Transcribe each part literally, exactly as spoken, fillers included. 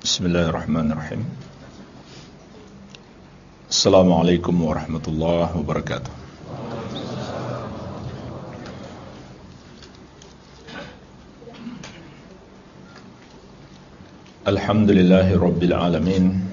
Bismillahirrahmanirrahim. Assalamualaikum warahmatullahi wabarakatuh. Alhamdulillahi rabbil alamin.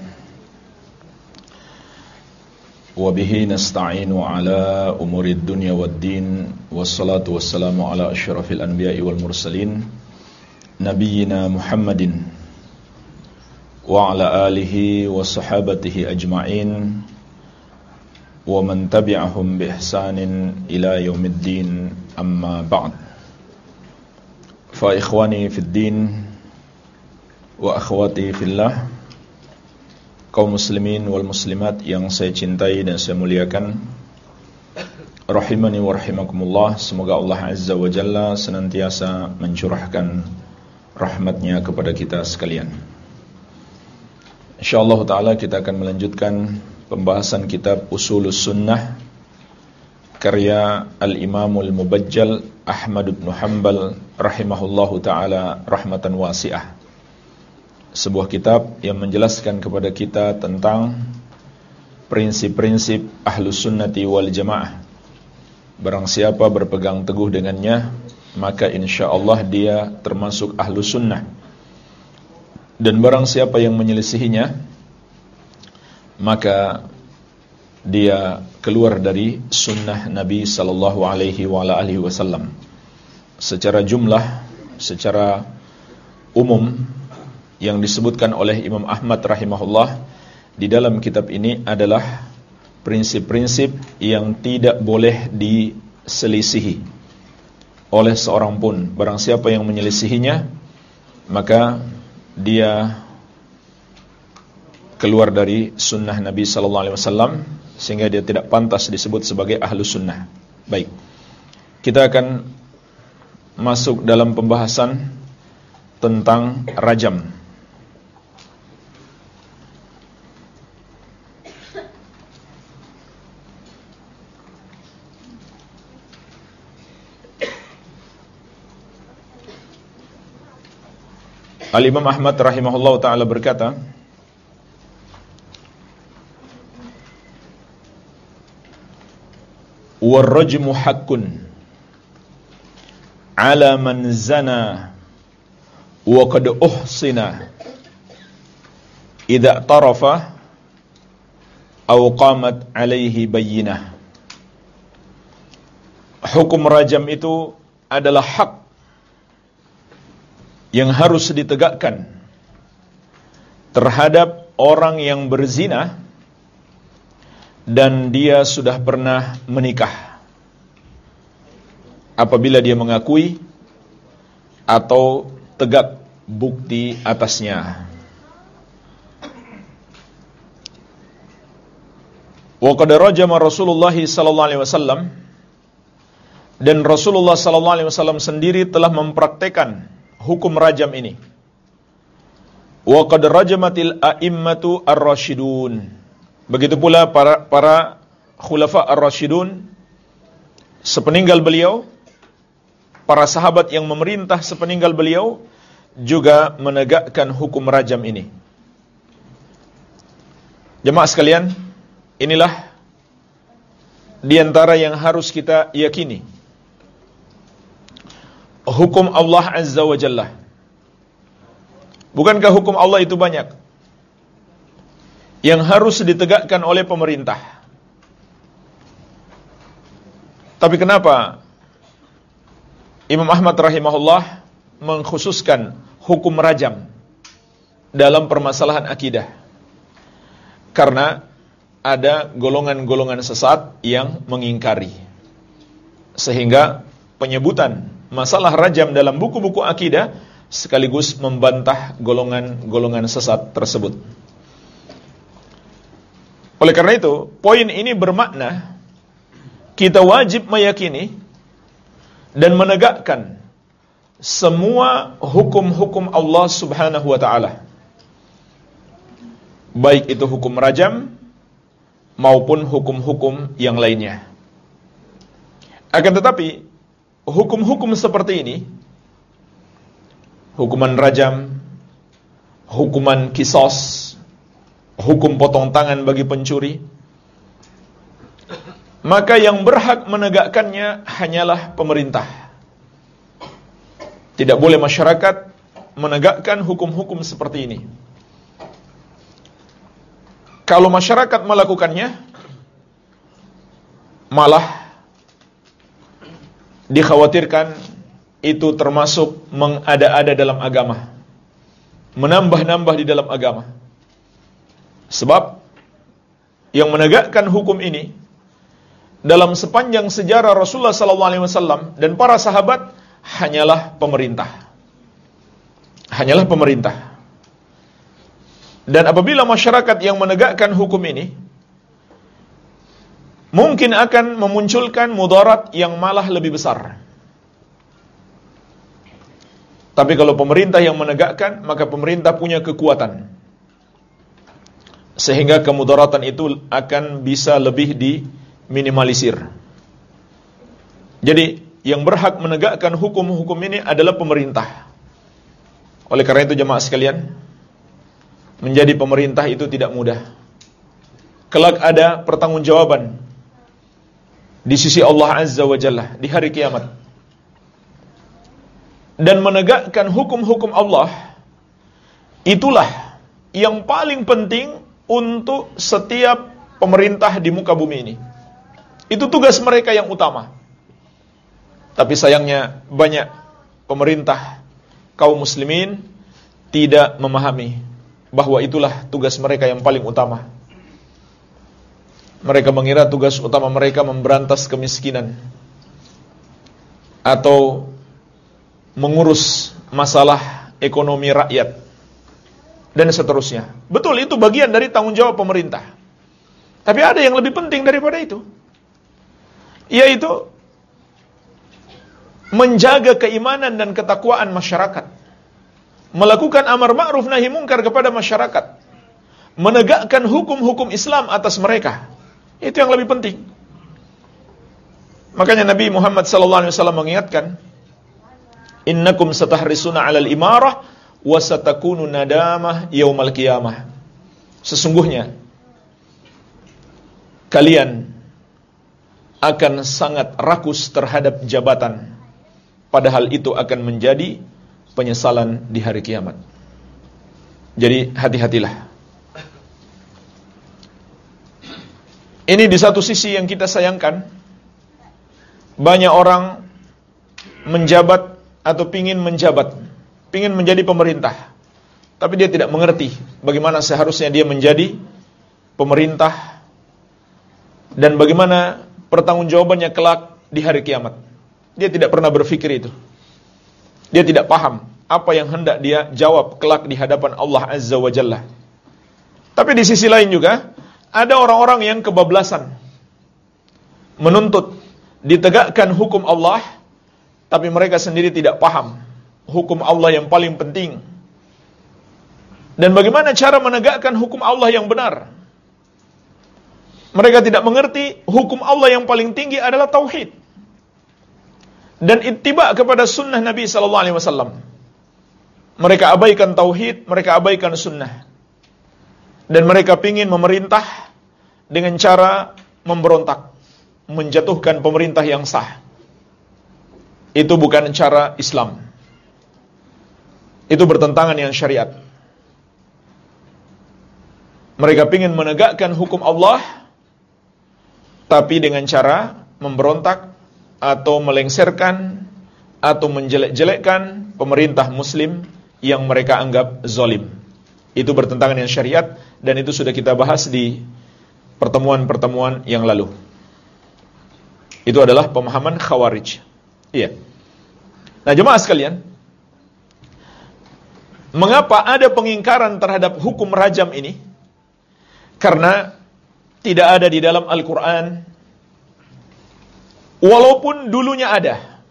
Wabihi nasta'inu ala umurid dunya waddin. Wassalatu wassalamu ala asyrafil anbiya'i wal mursalin, Nabiyyina Muhammadin wa ala alihi wa sahabatihi ajma'in wa man tabi'ahum bi ihsanin ila yaumiddin, amma ba'd. Fa ikhwani fid din wa akhwati fillah, kaum muslimin wal muslimat yang saya cintai dan saya muliakan, rahimani wa rahimakumullah. Semoga Allah Azza wa Jalla senantiasa mencurahkan rahmatnya kepada kita sekalian. InsyaAllah ta'ala kita akan melanjutkan pembahasan kitab Usulus Sunnah karya Al-Imamul Mubajjal Ahmad bin Hanbal rahimahullahu ta'ala rahmatan wasi'ah. Sebuah kitab yang menjelaskan kepada kita tentang prinsip-prinsip Ahlus Sunnati wal Jamaah. Barang siapa berpegang teguh dengannya, maka insyaallah dia termasuk Ahlus Sunnah. Dan barang siapa yang menyelisihinya, maka dia keluar dari sunnah Nabi sallallahu alaihi wa ala alihi wasallam. Secara jumlah, secara umum, yang disebutkan oleh Imam Ahmad rahimahullah di dalam kitab ini adalah prinsip-prinsip yang tidak boleh diselisihi oleh seorang pun. Barang siapa yang menyelisihinya, maka dia keluar dari sunnah Nabi sallallahu alaihi wasallam, sehingga dia tidak pantas disebut sebagai ahlu sunnah. Baik, kita akan masuk dalam pembahasan tentang rajam. Al-Imam Ahmad rahimahullah ta'ala berkata, "War-rajmu haqqun 'ala man zana wa qad uhsina idza tarafa aw qamat 'alaihi bayyinah." Hukum rajam itu adalah hak yang harus ditegakkan terhadap orang yang berzina dan dia sudah pernah menikah, apabila dia mengakui atau tegak bukti atasnya. Wa qad rajama Rasulullah sallallahu alaihi wasallam, dan Rasulullah sallallahu alaihi wasallam sendiri telah mempraktekkan hukum rajam ini. Wa qad rajamatil a'immatu ar-rasyidun. Begitu pula para para khulafa ar-rasyidun sepeninggal beliau, para sahabat yang memerintah sepeninggal beliau juga menegakkan hukum rajam ini. Jemaah sekalian, inilah di antara yang harus kita yakini. Hukum Allah Azza wa Jalla. Bukankah hukum Allah itu banyak yang harus ditegakkan oleh pemerintah? Tapi kenapa Imam Ahmad rahimahullah mengkhususkan hukum rajam dalam permasalahan akidah? Karena ada golongan-golongan sesat yang mengingkari, sehingga penyebutan masalah rajam dalam buku-buku akidah sekaligus membantah golongan-golongan sesat tersebut. Oleh karena itu, poin ini bermakna kita wajib meyakini dan menegakkan semua hukum-hukum Allah Subhanahu wa ta'ala, baik itu hukum rajam maupun hukum-hukum yang lainnya. Akan tetapi hukum-hukum seperti ini, hukuman rajam, hukuman kisos, hukum potong tangan bagi pencuri, maka yang berhak menegakkannya hanyalah pemerintah. Tidak boleh masyarakat menegakkan hukum-hukum seperti ini. Kalau masyarakat melakukannya, malah dikhawatirkan itu termasuk mengada-ada dalam agama, menambah-nambah di dalam agama. Sebab yang menegakkan hukum ini dalam sepanjang sejarah Rasulullah sallallahu alaihi wasallam dan para sahabat hanyalah pemerintah. Hanyalah pemerintah. Dan apabila masyarakat yang menegakkan hukum ini, mungkin akan memunculkan mudarat yang malah lebih besar. Tapi kalau pemerintah yang menegakkan, maka pemerintah punya kekuatan, sehingga kemudaratan itu akan bisa lebih diminimalisir. Jadi yang berhak menegakkan hukum-hukum ini adalah pemerintah. Oleh karena itu jemaah sekalian, menjadi pemerintah itu tidak mudah. Kelak ada pertanggungjawaban di sisi Allah Azza wa Jalla di hari kiamat. Dan menegakkan hukum-hukum Allah itulah yang paling penting untuk setiap pemerintah di muka bumi ini. Itu tugas mereka yang utama. Tapi sayangnya banyak pemerintah kaum muslimin tidak memahami bahwa itulah tugas mereka yang paling utama. Mereka mengira tugas utama mereka memberantas kemiskinan atau mengurus masalah ekonomi rakyat dan seterusnya. Betul, itu bagian dari tanggung jawab pemerintah. Tapi ada yang lebih penting daripada itu, yaitu menjaga keimanan dan ketakwaan masyarakat, melakukan amar ma'ruf nahi mungkar kepada masyarakat, menegakkan hukum-hukum Islam atas mereka. Itu yang lebih penting. Makanya Nabi Muhammad sallallahu alaihi wasallam mengingatkan, innakum satahrisuna 'alal imarah wa satakunu nadamah yaumal qiyamah. Sesungguhnya kalian akan sangat rakus terhadap jabatan, padahal itu akan menjadi penyesalan di hari kiamat. Jadi hati-hatilah. Ini di satu sisi yang kita sayangkan, banyak orang menjabat atau pingin menjabat, pingin menjadi pemerintah, tapi dia tidak mengerti bagaimana seharusnya dia menjadi pemerintah dan bagaimana pertanggungjawabannya kelak di hari kiamat. Dia tidak pernah berpikir itu. Dia tidak paham apa yang hendak dia jawab kelak di hadapan Allah Azza wa Jalla. Tapi di sisi lain juga ada orang-orang yang kebablasan, menuntut ditegakkan hukum Allah, tapi mereka sendiri tidak paham hukum Allah yang paling penting. Dan bagaimana cara menegakkan hukum Allah yang benar. Mereka tidak mengerti hukum Allah yang paling tinggi adalah tauhid dan ittiba kepada sunnah Nabi sallallahu alaihi wasallam. Mereka abaikan tauhid, mereka abaikan sunnah. Dan mereka ingin memerintah dengan cara memberontak, menjatuhkan pemerintah yang sah. Itu bukan cara Islam. Itu bertentangan dengan syariat. Mereka ingin menegakkan hukum Allah, tapi dengan cara memberontak atau melengsarkan atau menjelek-jelekkan pemerintah muslim yang mereka anggap zalim. Itu bertentangan dengan syariat, dan itu sudah kita bahas di pertemuan-pertemuan yang lalu. Itu adalah pemahaman Khawarij. Iya. Nah, jemaah sekalian, mengapa ada pengingkaran terhadap hukum rajam ini? Karena tidak ada di dalam Al-Quran. Walaupun dulunya ada,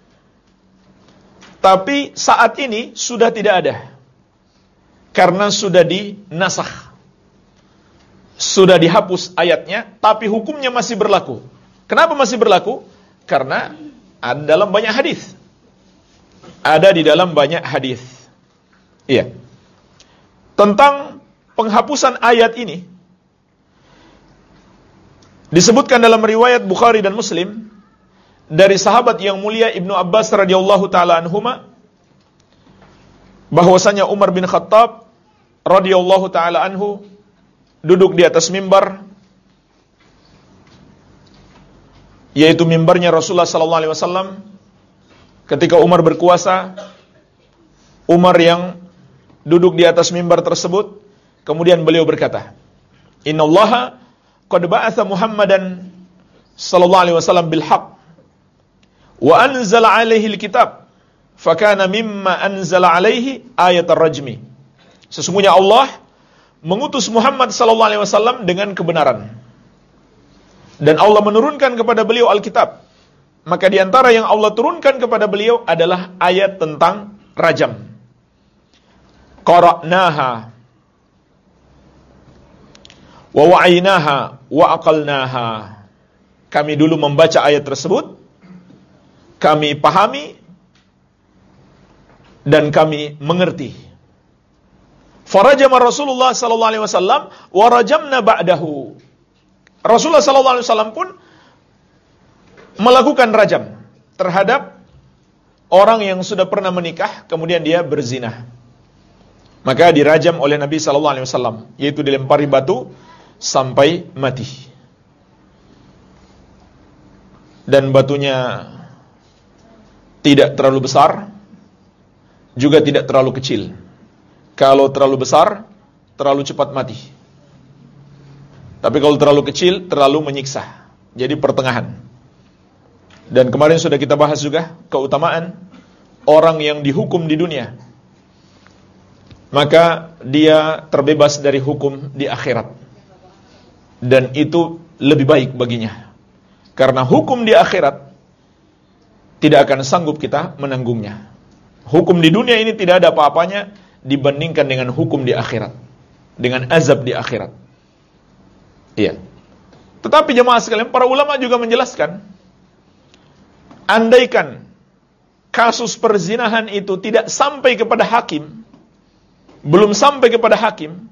tapi saat ini sudah tidak ada. Karena sudah dinasakh, sudah dihapus ayatnya, tapi hukumnya masih berlaku. Kenapa masih berlaku? Karena ada dalam banyak hadis. Ada di dalam banyak hadis. Iya. tentang penghapusan ayat ini disebutkan dalam riwayat Bukhari dan Muslim dari sahabat yang mulia Ibnu Abbas radhiyallahu taala anhuma, bahwasanya Umar bin Khattab radhiyallahu taala anhu duduk di atas mimbar, yaitu mimbarnya Rasulullah sallallahu alaihi wasallam ketika Umar berkuasa. Umar yang duduk di atas mimbar tersebut, kemudian beliau berkata, "Innallaha qad ba'atha Muhammadan sallallahu alaihi wasallam bil haqq wa anzala alaihi alkitab fakana mimma anzala alaihi ayat ar-rajmi." Sesungguhnya Allah mengutus Muhammad sallallahu alaihi wasallam dengan kebenaran, dan Allah menurunkan kepada beliau Alkitab. Maka di antara yang Allah turunkan kepada beliau adalah ayat tentang rajam. Qara'naha wa wa'aynaha wa aqalnaha. Kami dulu membaca ayat tersebut, kami pahami, dan kami mengerti. Farajama Rasulullah sallallahu alaihi wasallam wa rajamna ba'dahu. Rasulullah sallallahu alaihi wasallam pun melakukan rajam terhadap orang yang sudah pernah menikah kemudian dia berzina. Maka dirajam oleh Nabi sallallahu alaihi wasallam, yaitu dilempari batu sampai mati. Dan batunya tidak terlalu besar, juga tidak terlalu kecil. Kalau terlalu besar, terlalu cepat mati. Tapi kalau terlalu kecil, terlalu menyiksa. Jadi pertengahan. Dan kemarin sudah kita bahas juga keutamaan orang yang dihukum di dunia, maka dia terbebas dari hukum di akhirat. Dan itu lebih baik baginya, karena hukum di akhirat tidak akan sanggup kita menanggungnya. Hukum di dunia ini tidak ada apa-apanya dibandingkan dengan hukum di akhirat, dengan azab di akhirat. Iya. Tetapi jemaah sekalian, para ulama juga menjelaskan, andaikan kasus perzinahan itu tidak sampai kepada hakim, belum sampai kepada hakim,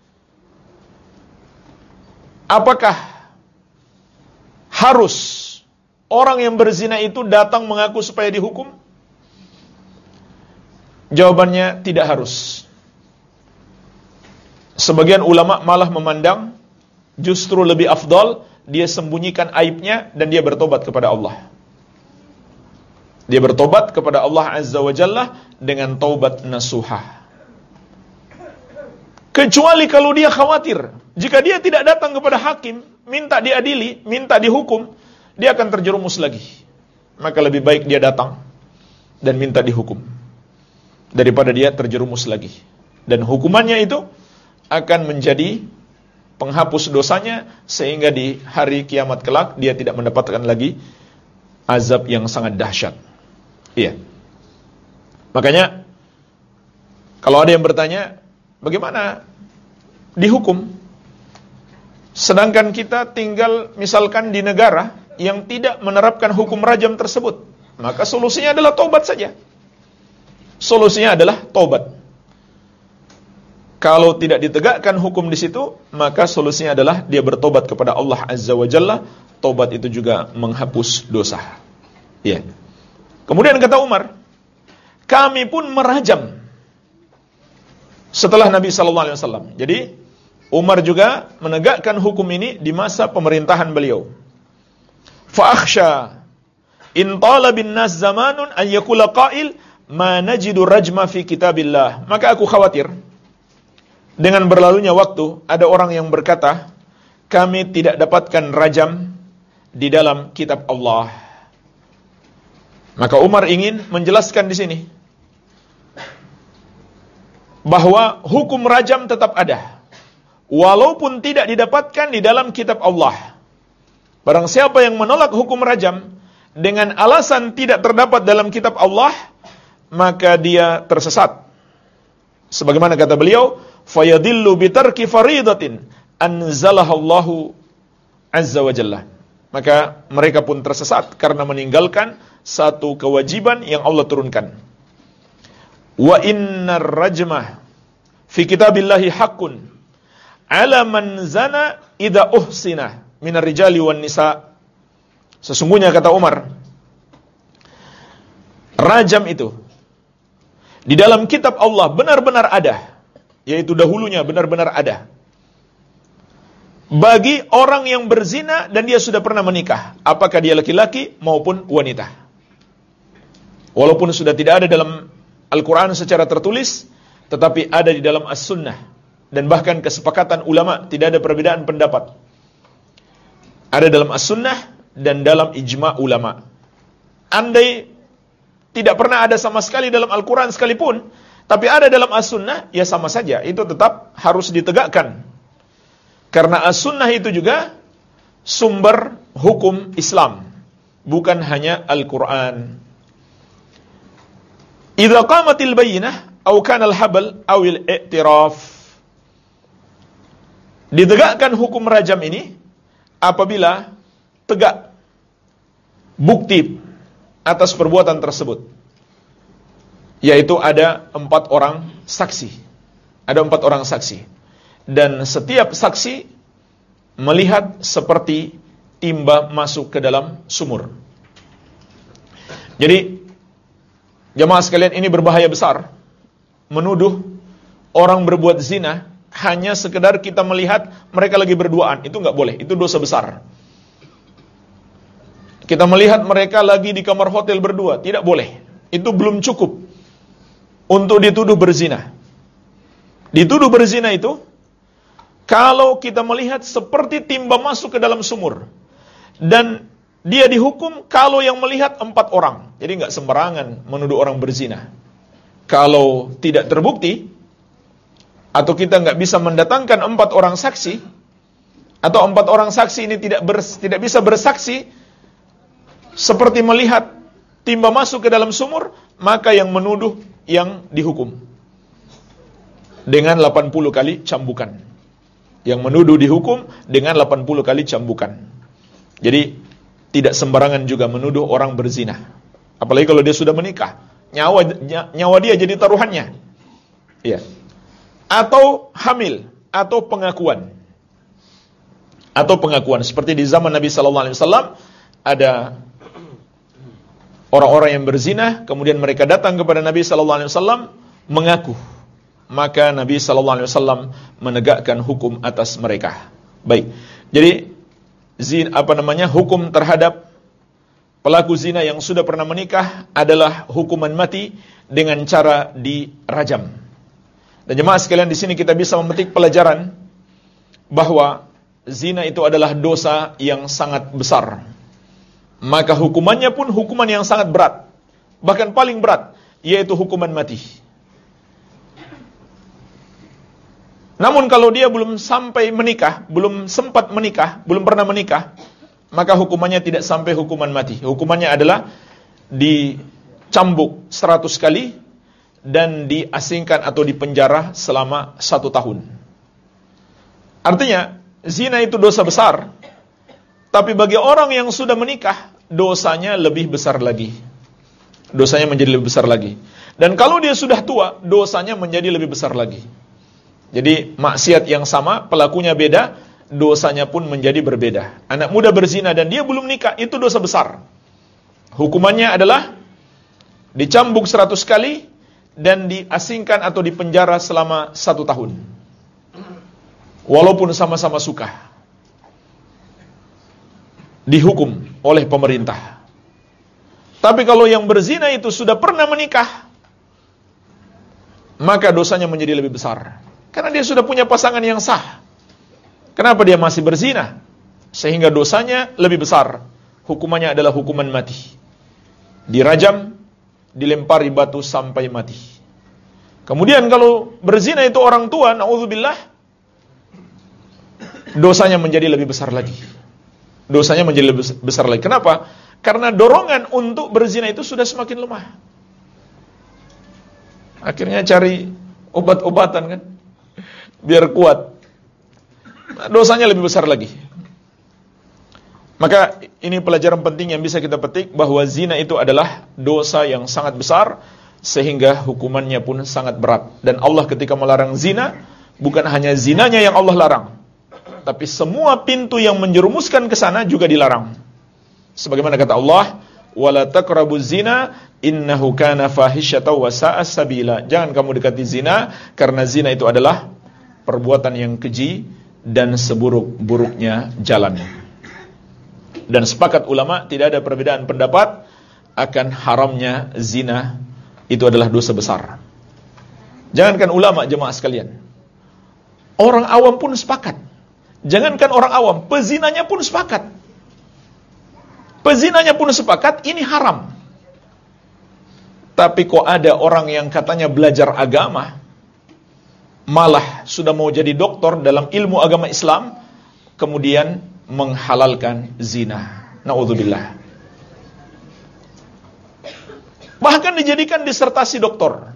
apakah harus orang yang berzina itu datang mengaku supaya dihukum? Jawabannya tidak harus. Sebagian ulama malah memandang justru lebih afdal dia sembunyikan aibnya dan dia bertobat kepada Allah. Dia bertobat kepada Allah Azza wa Jalla dengan taubat nasuhah. Kecuali kalau dia khawatir, jika dia tidak datang kepada hakim, minta diadili, minta dihukum, dia akan terjerumus lagi. Maka lebih baik dia datang dan minta dihukum, daripada dia terjerumus lagi. Dan hukumannya itu akan menjadi penghapus dosanya, sehingga di hari kiamat kelak dia tidak mendapatkan lagi azab yang sangat dahsyat. Iya. Makanya kalau ada yang bertanya, bagaimana dihukum? Sedangkan kita tinggal misalkan di negara yang tidak menerapkan hukum rajam tersebut, maka solusinya adalah taubat saja. Solusinya adalah taubat. Kalau tidak ditegakkan hukum di situ, maka solusinya adalah dia bertobat kepada Allah Azza wa Jalla. Taubat itu juga menghapus dosa. Iya. Kemudian kata Umar, kami pun merajam setelah Nabi sallallahu alaihi wasallam. Jadi Umar juga menegakkan hukum ini di masa pemerintahan beliau. Fa akhsha in tala bin nas zamanun an yaqula qail ma najidu rajma fi kitabillah. Maka aku khawatir dengan berlalunya waktu ada orang yang berkata, kami tidak dapatkan rajam di dalam kitab Allah. Maka Umar ingin menjelaskan di sini bahwa hukum rajam tetap ada, walaupun tidak didapatkan di dalam kitab Allah. Barang siapa yang menolak hukum rajam dengan alasan tidak terdapat dalam kitab Allah, maka dia tersesat. Sebagaimana kata beliau, fayadillu bitarki faridatin anzalahallahu azza wa jalla. Maka mereka pun tersesat karena meninggalkan satu kewajiban yang Allah turunkan. Wa innar rajmah fi kitabillahi haqqun 'ala man zana idza uhsina minar rijali wan nisa. Sesungguhnya kata Umar, rajam itu di dalam kitab Allah benar-benar ada, yaitu dahulunya benar-benar ada, bagi orang yang berzina dan dia sudah pernah menikah, apakah dia laki-laki maupun wanita. Walaupun sudah tidak ada dalam Al-Quran secara tertulis, tetapi ada di dalam As-Sunnah, dan bahkan kesepakatan ulama, tidak ada perbedaan pendapat. Ada dalam As-Sunnah dan dalam ijma' ulama. Andai tidak pernah ada sama sekali dalam Al-Quran sekalipun, tapi ada dalam As-Sunnah, ya sama saja, itu tetap harus ditegakkan. Karena As-Sunnah itu juga sumber hukum Islam, bukan hanya Al-Quran. Idza qamatil bayyinah aw kana al-habal aw al-i'tiraf. Ditegakkan hukum rajam ini apabila tegak bukti atas perbuatan tersebut, yaitu ada empat orang saksi. Ada empat orang saksi. Dan setiap saksi melihat seperti timba masuk ke dalam sumur. Jadi jemaah sekalian, ini berbahaya besar. Menuduh orang berbuat zina hanya sekedar kita melihat mereka lagi berduaan, itu nggak boleh, itu dosa besar. Kita melihat mereka lagi di kamar hotel berdua, tidak boleh. Itu belum cukup untuk dituduh berzina. Dituduh berzina itu kalau kita melihat seperti timba masuk ke dalam sumur, dan dia dihukum kalau yang melihat empat orang. Jadi nggak sembarangan menuduh orang berzina. Kalau tidak terbukti, atau kita nggak bisa mendatangkan empat orang saksi, atau empat orang saksi ini tidak ber, tidak bisa bersaksi seperti melihat timba masuk ke dalam sumur, maka yang menuduh yang dihukum dengan delapan puluh kali cambukan. Yang menuduh dihukum dengan delapan puluh kali cambukan. Jadi tidak sembarangan juga menuduh orang berzina, apalagi kalau dia sudah menikah, nyawa nyawa dia jadi taruhannya. Iya. Atau hamil, atau pengakuan. Atau pengakuan seperti di zaman Nabi sallallahu alaihi wasallam ada orang-orang yang berzina, kemudian mereka datang kepada Nabi sallallahu alaihi wasallam mengaku. Maka Nabi sallallahu alaihi wasallam menegakkan hukum atas mereka. Baik. Jadi zina, apa namanya, hukum terhadap pelaku zina yang sudah pernah menikah adalah hukuman mati dengan cara dirajam. Dan jemaah sekalian, di sini kita bisa memetik pelajaran bahwa zina itu adalah dosa yang sangat besar. Maka hukumannya pun hukuman yang sangat berat, bahkan paling berat, yaitu hukuman mati. Namun kalau dia belum sampai menikah, belum sempat menikah, belum pernah menikah, maka hukumannya tidak sampai hukuman mati. Hukumannya adalah dicambuk seratus kali dan diasingkan atau dipenjara selama satu tahun. Artinya, zina itu dosa besar, tapi bagi orang yang sudah menikah, dosanya lebih besar lagi. Dosanya menjadi lebih besar lagi. Dan kalau dia sudah tua, dosanya menjadi lebih besar lagi. Jadi maksiat yang sama, pelakunya beda, dosanya pun menjadi berbeda. Anak muda berzina dan dia belum nikah, itu dosa besar. Hukumannya adalah dicambuk seratus kali dan diasingkan atau dipenjara selama satu tahun. Walaupun sama-sama suka. Dihukum oleh pemerintah. Tapi kalau yang berzina itu sudah pernah menikah, maka dosanya menjadi lebih besar. Karena dia sudah punya pasangan yang sah. Kenapa dia masih berzina? Sehingga dosanya lebih besar. Hukumannya adalah hukuman mati. Dirajam, dilempari batu sampai mati. Kemudian kalau berzina itu orang tua, na'udzubillah, dosanya menjadi lebih besar lagi. Dosanya menjadi lebih besar lagi. Kenapa? Karena dorongan untuk berzina itu sudah semakin lemah. Akhirnya cari obat-obatan kan, biar kuat. Dosanya lebih besar lagi. Maka ini pelajaran penting yang bisa kita petik, bahwa zina itu adalah dosa yang sangat besar, sehingga hukumannya pun sangat berat. Dan Allah ketika melarang zina, bukan hanya zinanya yang Allah larang, tapi semua pintu yang menjerumuskan ke sana juga dilarang. Sebagaimana kata Allah, wala taqrabuz zina innahu kana fahisyatan wa sa'a sabila. Jangan kamu dekati zina, karena zina itu adalah perbuatan yang keji dan seburuk-buruknya jalan. Dan sepakat ulama, tidak ada perbedaan pendapat akan haramnya zina. Itu adalah dosa besar. Jangankan ulama, jemaah sekalian, orang awam pun sepakat. Jangankan orang awam, pezinanya pun sepakat. Pezinanya pun sepakat, ini haram. Tapi kok ada orang yang katanya belajar agama, malah sudah mau jadi doktor dalam ilmu agama Islam, kemudian menghalalkan zina. Na'udzubillah. Bahkan dijadikan disertasi doktor.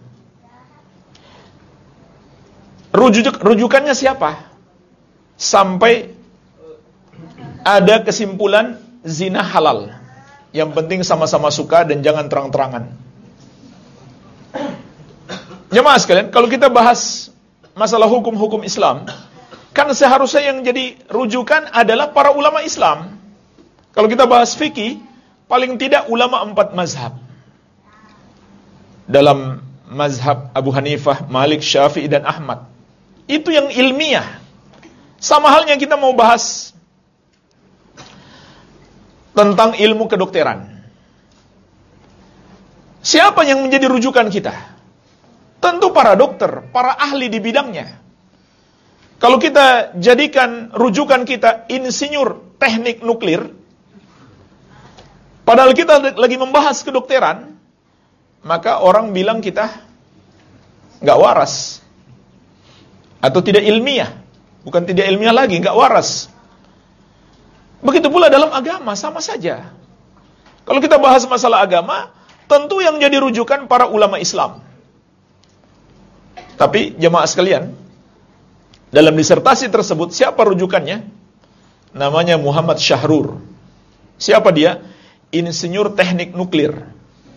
Rujuk, rujukannya siapa? Sampai ada kesimpulan zina halal. Yang penting sama-sama suka dan jangan terang-terangan. Jemaah sekalian, kalau kita bahas masalah hukum-hukum Islam, kan seharusnya yang jadi rujukan adalah para ulama Islam. Kalau kita bahas fikih, paling tidak ulama empat mazhab. Dalam mazhab Abu Hanifah, Malik, Syafi'i, dan Ahmad. Itu yang ilmiah. Sama halnya kita mau bahas tentang ilmu kedokteran. Siapa yang menjadi rujukan kita? Tentu para dokter, para ahli di bidangnya. Kalau kita jadikan rujukan kita insinyur teknik nuklir, padahal kita lagi membahas kedokteran, maka orang bilang kita nggak waras atau tidak ilmiah. Bukan tidak ilmiah lagi, nggak waras. Begitu pula dalam agama, sama saja. Kalau kita bahas masalah agama, tentu yang jadi rujukan para ulama Islam. Tapi jemaah sekalian, dalam disertasi tersebut siapa rujukannya? Namanya Muhammad Syahrur. Siapa dia? Insinyur teknik nuklir.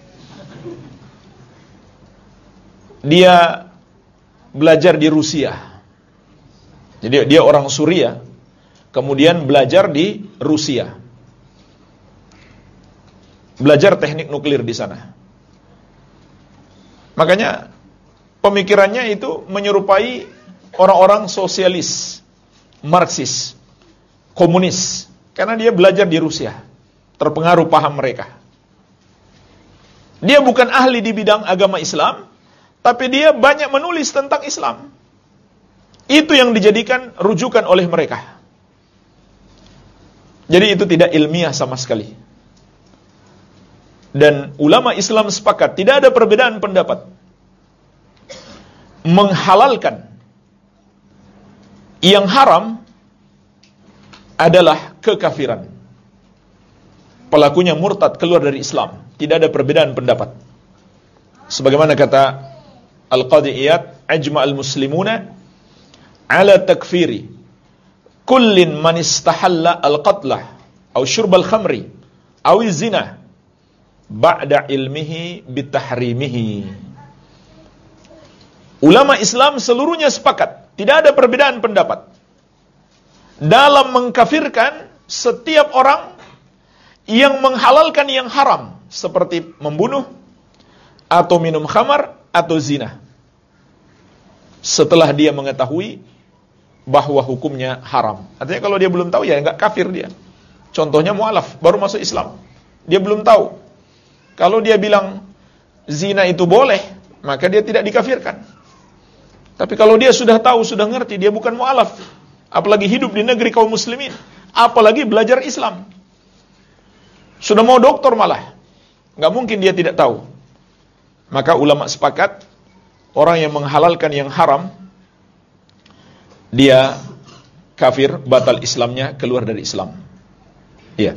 Dia belajar di Rusia. Jadi dia orang Suriah, kemudian belajar di Rusia. Belajar teknik nuklir di sana. Makanya pemikirannya itu menyerupai orang-orang sosialis, Marxis, komunis, karena dia belajar di Rusia, terpengaruh paham mereka. Dia bukan ahli di bidang agama Islam, tapi dia banyak menulis tentang Islam. Itu yang dijadikan rujukan oleh mereka. Jadi itu tidak ilmiah sama sekali. Dan ulama Islam sepakat, tidak ada perbedaan pendapat menghalalkan yang haram adalah kekafiran. Pelakunya murtad, keluar dari Islam. Tidak ada perbedaan pendapat. Sebagaimana kata Al-Qadhi Iyad, ajma al-muslimuna ala takfiri kullin man istahalla al-qatlah au syurbal khamri au zina ba'da ilmihi bitahrimihi. Ulama Islam seluruhnya sepakat, tidak ada perbedaan pendapat dalam mengkafirkan setiap orang yang menghalalkan yang haram, seperti membunuh atau minum khamar atau zina, setelah dia mengetahui bahwa hukumnya haram. Artinya kalau dia belum tahu, ya enggak kafir dia. Contohnya mu'alaf, baru masuk Islam, dia belum tahu. Kalau dia bilang zina itu boleh, maka dia tidak dikafirkan. Tapi kalau dia sudah tahu, sudah ngerti, dia bukan mu'alaf, apalagi hidup di negeri kaum muslimin, apalagi belajar Islam, sudah mau doktor malah, nggak mungkin dia tidak tahu. Maka ulama sepakat, orang yang menghalalkan yang haram, dia kafir, batal Islamnya, keluar dari Islam. Iya.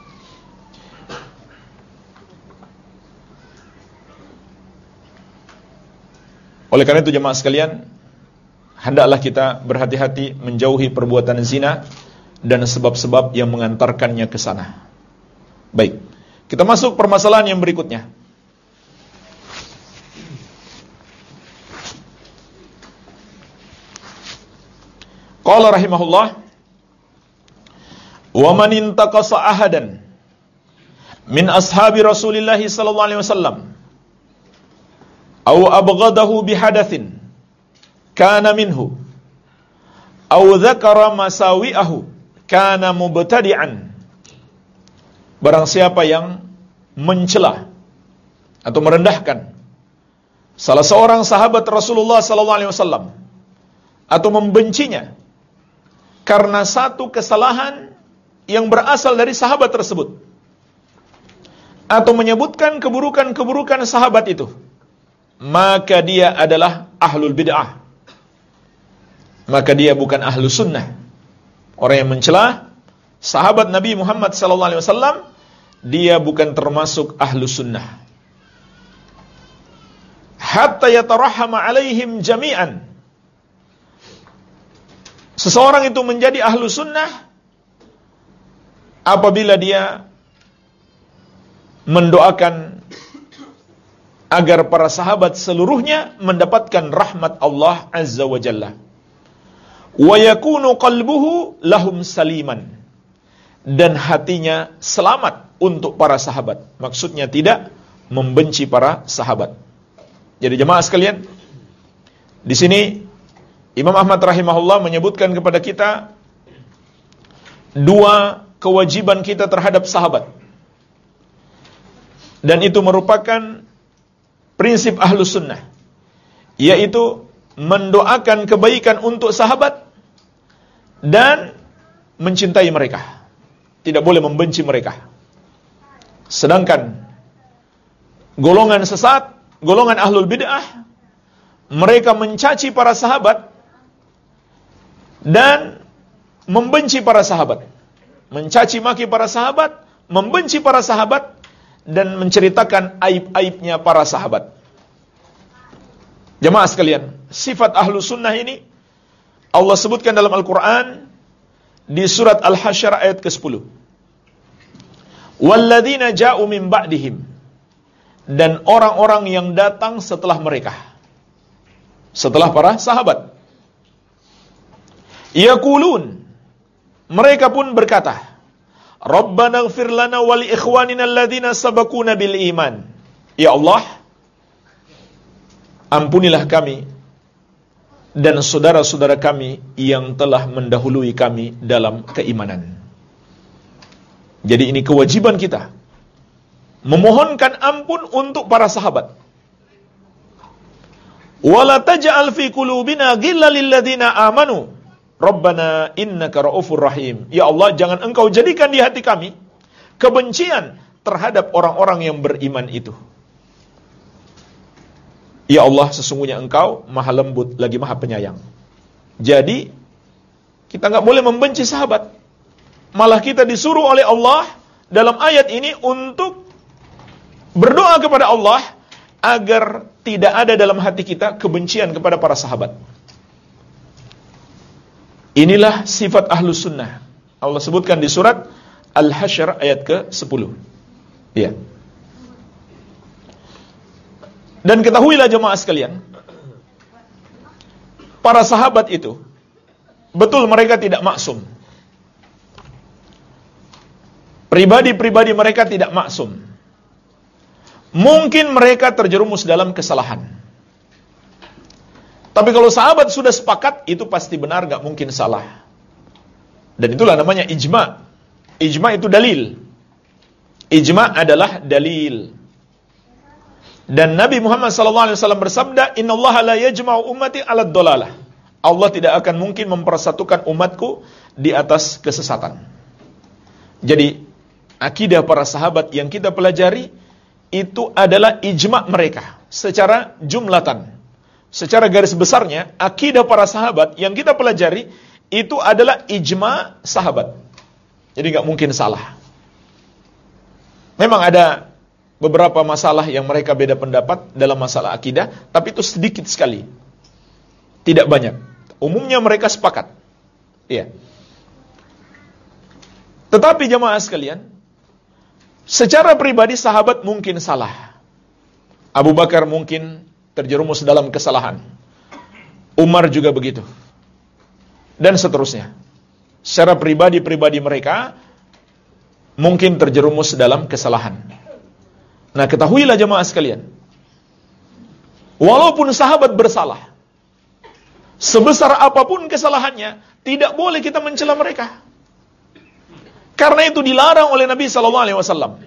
Oleh karena itu jemaah sekalian, hendaklah kita berhati-hati menjauhi perbuatan zina dan sebab-sebab yang mengantarkannya ke sana. Baik, kita masuk permasalahan yang berikutnya. Qala rahimahullah, wa man intaqasa ahadan min ashabi Rasulillah sallallahu alaihi wasallam aw abghadahu bihadatsin kana minhu aw dzakara masawi'ahu kana mubtadi'an. Barang siapa yang mencela atau merendahkan salah seorang sahabat Rasulullah sallallahu alaihi wasallam atau membencinya karena satu kesalahan yang berasal dari sahabat tersebut, atau menyebutkan keburukan-keburukan sahabat itu, maka dia adalah ahlul bid'ah. Maka dia bukan ahlu sunnah. Orang yang mencela sahabat Nabi Muhammad sallallahu alaihi wasallam, dia bukan termasuk ahlu sunnah. Hatta yatarahama alaihim jami'an. Seseorang itu menjadi ahlu sunnah apabila dia mendoakan agar para sahabat seluruhnya mendapatkan rahmat Allah Azza wa Jalla. Wa yakunu qalbuhu lahum saliman. Dan hatinya selamat untuk para sahabat. Maksudnya tidak membenci para sahabat. Jadi jemaah sekalian, di sini Imam Ahmad rahimahullah menyebutkan kepada kita dua kewajiban kita terhadap sahabat. Dan itu merupakan prinsip ahlus sunnah, yaitu mendoakan kebaikan untuk sahabat dan mencintai mereka. Tidak boleh membenci mereka. Sedangkan golongan sesat, golongan ahlul bid'ah, mereka mencaci para sahabat dan membenci para sahabat. Mencaci maki para sahabat, membenci para sahabat, dan menceritakan aib-aibnya para sahabat. Jemaah sekalian, sifat ahlu sunnah ini Allah sebutkan dalam Al-Quran di surat Al-Hasyr ayat ke sepuluh. Walladzina ja'u min ba'dihim, dan orang-orang yang datang setelah mereka, setelah para sahabat. Yaqulun, mereka pun berkata, Rabbana ighfir lana wa li ikhwanina alladhina sabaquna bil iman. Ya Allah, ampunilah kami dan saudara-saudara kami yang telah mendahului kami dalam keimanan. Jadi ini kewajiban kita, memohonkan ampun untuk para sahabat. Wala taj'al fi qulubina ghillan lil ladzina amanu Rabbana innaka ra'ufur rahim. Ya Allah, jangan engkau jadikan di hati kami kebencian terhadap orang-orang yang beriman itu. Ya Allah, sesungguhnya engkau maha lembut lagi maha penyayang. Jadi kita nggak boleh membenci sahabat. Malah kita disuruh oleh Allah dalam ayat ini untuk berdoa kepada Allah agar tidak ada dalam hati kita kebencian kepada para sahabat. Inilah sifat ahlus sunnah. Allah sebutkan di surat Al-Hasyr ayat ke sepuluh. Ya. Dan ketahuilah jemaah sekalian, para sahabat itu betul mereka tidak maksum. Pribadi-pribadi mereka tidak maksum. Mungkin mereka terjerumus dalam kesalahan. Tapi kalau sahabat sudah sepakat, itu pasti benar, gak mungkin salah. Dan itulah namanya ijma. Ijma itu dalil. Ijma adalah dalil. Dan Nabi Muhammad sallallahu alaihi wasallam bersabda, Innallaha la yajma'u ummati 'alad dhalalah. Allah tidak akan mungkin mempersatukan umatku di atas kesesatan. Jadi, akidah para sahabat yang kita pelajari, itu adalah ijma mereka. Secara jumlatan. Secara garis besarnya, akidah para sahabat yang kita pelajari itu adalah ijma sahabat. Jadi nggak mungkin salah. Memang ada beberapa masalah yang mereka beda pendapat dalam masalah akidah, tapi itu sedikit sekali, tidak banyak. Umumnya mereka sepakat. Iya. Tetapi jemaah sekalian, secara pribadi sahabat mungkin salah. Abu Bakar mungkin terjerumus dalam kesalahan. Umar juga begitu. dan seterusnya. Secara pribadi-pribadi mereka mungkin terjerumus dalam kesalahan. Nah, ketahuilah jemaah sekalian, walaupun sahabat bersalah, sebesar apapun kesalahannya, tidak boleh kita mencela mereka. Karena itu dilarang oleh Nabi sallallahu alaihi wasallam.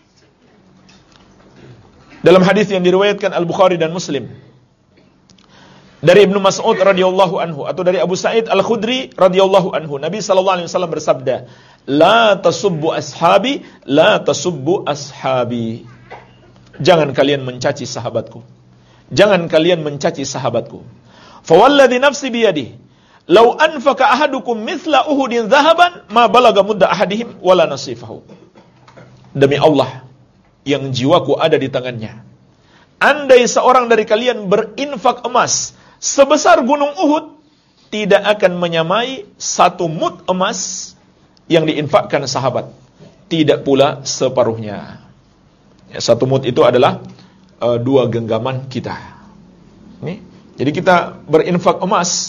Dalam hadis yang diriwayatkan Al-Bukhari dan Muslim dari Ibnu Mas'ud radhiyallahu anhu atau dari Abu Sa'id Al-Khudri radhiyallahu anhu, Nabi sallallahu alaihi wasallam bersabda, "La tasubbu ashabi, la tasubbu ashabi." Jangan kalian mencaci sahabatku. Jangan kalian mencaci sahabatku. Fa walladzi nafsi biyadihi, law anfaqa ahadukum mithla Uhudin dhahaban ma balagha mudda ahadihim wala nasifahu. Demi Allah yang jiwaku ada di tangannya, andai seorang dari kalian berinfak emas sebesar gunung Uhud, tidak akan menyamai satu mud emas yang diinfakkan sahabat, tidak pula separuhnya. Ya, satu mud itu adalah uh, dua genggaman kita. Nih, jadi kita berinfak emas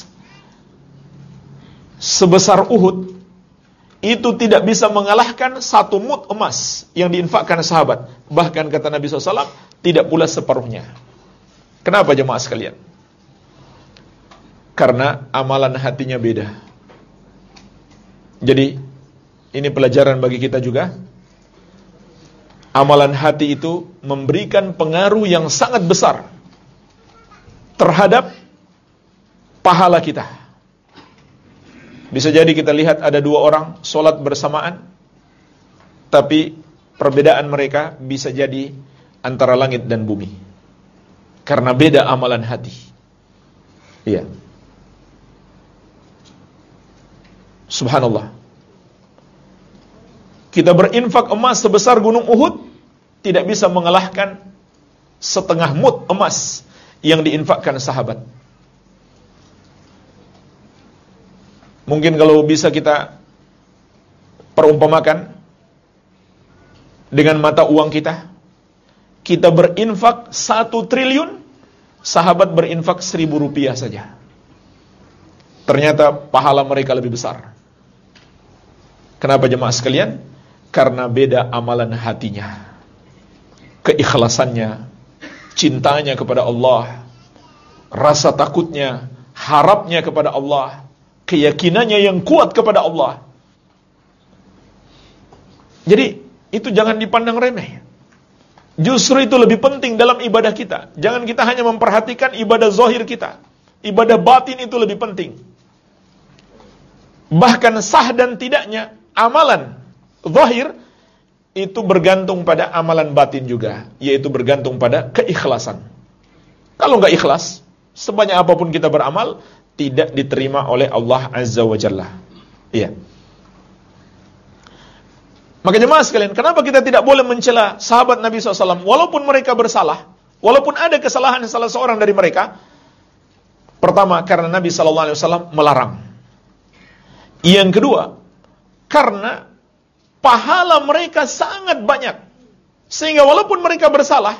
sebesar Uhud, itu tidak bisa mengalahkan satu mud emas yang diinfakkan sahabat. Bahkan kata Nabi shallallahu alaihi wasallam, tidak pula separuhnya. Kenapa jemaah sekalian? Karena amalan hatinya beda. Jadi ini pelajaran bagi kita juga. Amalan hati itu memberikan pengaruh yang sangat besar terhadap pahala kita. Bisa jadi kita lihat ada dua orang sholat bersamaan, tapi perbedaan mereka bisa jadi antara langit dan bumi, karena beda amalan hati. Iya. Subhanallah. Kita berinfak emas sebesar gunung Uhud, tidak bisa mengalahkan setengah mud emas yang diinfakkan sahabat. Mungkin kalau bisa kita perumpamakan dengan mata uang kita, kita berinfak satu triliun, sahabat berinfak seribu rupiah saja. Ternyata pahala mereka lebih besar. Kenapa jemaah sekalian? Karena beda amalan hatinya, keikhlasannya, cintanya kepada Allah, rasa takutnya, harapnya kepada Allah, keyakinannya yang kuat kepada Allah. Jadi itu jangan dipandang remeh. Justru itu lebih penting dalam ibadah kita. Jangan kita hanya memperhatikan ibadah zahir kita. Ibadah batin itu lebih penting. Bahkan sah dan tidaknya amalan zahir itu bergantung pada amalan batin juga, yaitu bergantung pada keikhlasan. Kalau enggak ikhlas, sebanyak apapun kita beramal, tidak diterima oleh Allah Azza wa Jalla. Iya. Maka jemaah sekalian, kenapa kita tidak boleh mencela sahabat Nabi shallallahu alaihi wasallam walaupun mereka bersalah, walaupun ada kesalahan salah seorang dari mereka? Pertama, karena Nabi shallallahu alaihi wasallam melarang. Yang kedua, karena pahala mereka sangat banyak, sehingga walaupun mereka bersalah,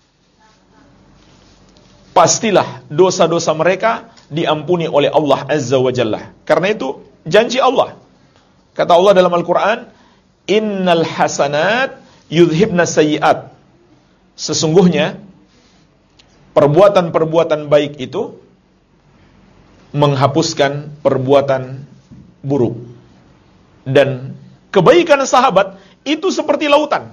pastilah dosa-dosa mereka diampuni oleh Allah Azza wa Jalla. Karena itu janji Allah. Kata Allah dalam Al-Quran, Innal hasanat yudhibna sayyiat. Sesungguhnya perbuatan-perbuatan baik itu menghapuskan perbuatan buruk. Dan kebaikan sahabat itu seperti lautan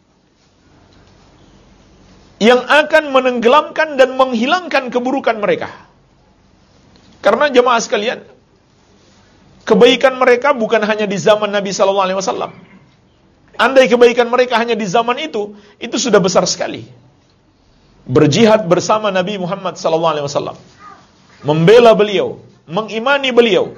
yang akan menenggelamkan dan menghilangkan keburukan mereka. Karena jemaah sekalian, kebaikan mereka bukan hanya di zaman Nabi sallallahu alaihi wasallam. Andai kebaikan mereka hanya di zaman itu, itu sudah besar sekali. Berjihad bersama Nabi Muhammad sallallahu alaihi wasallam, membela beliau, mengimani beliau.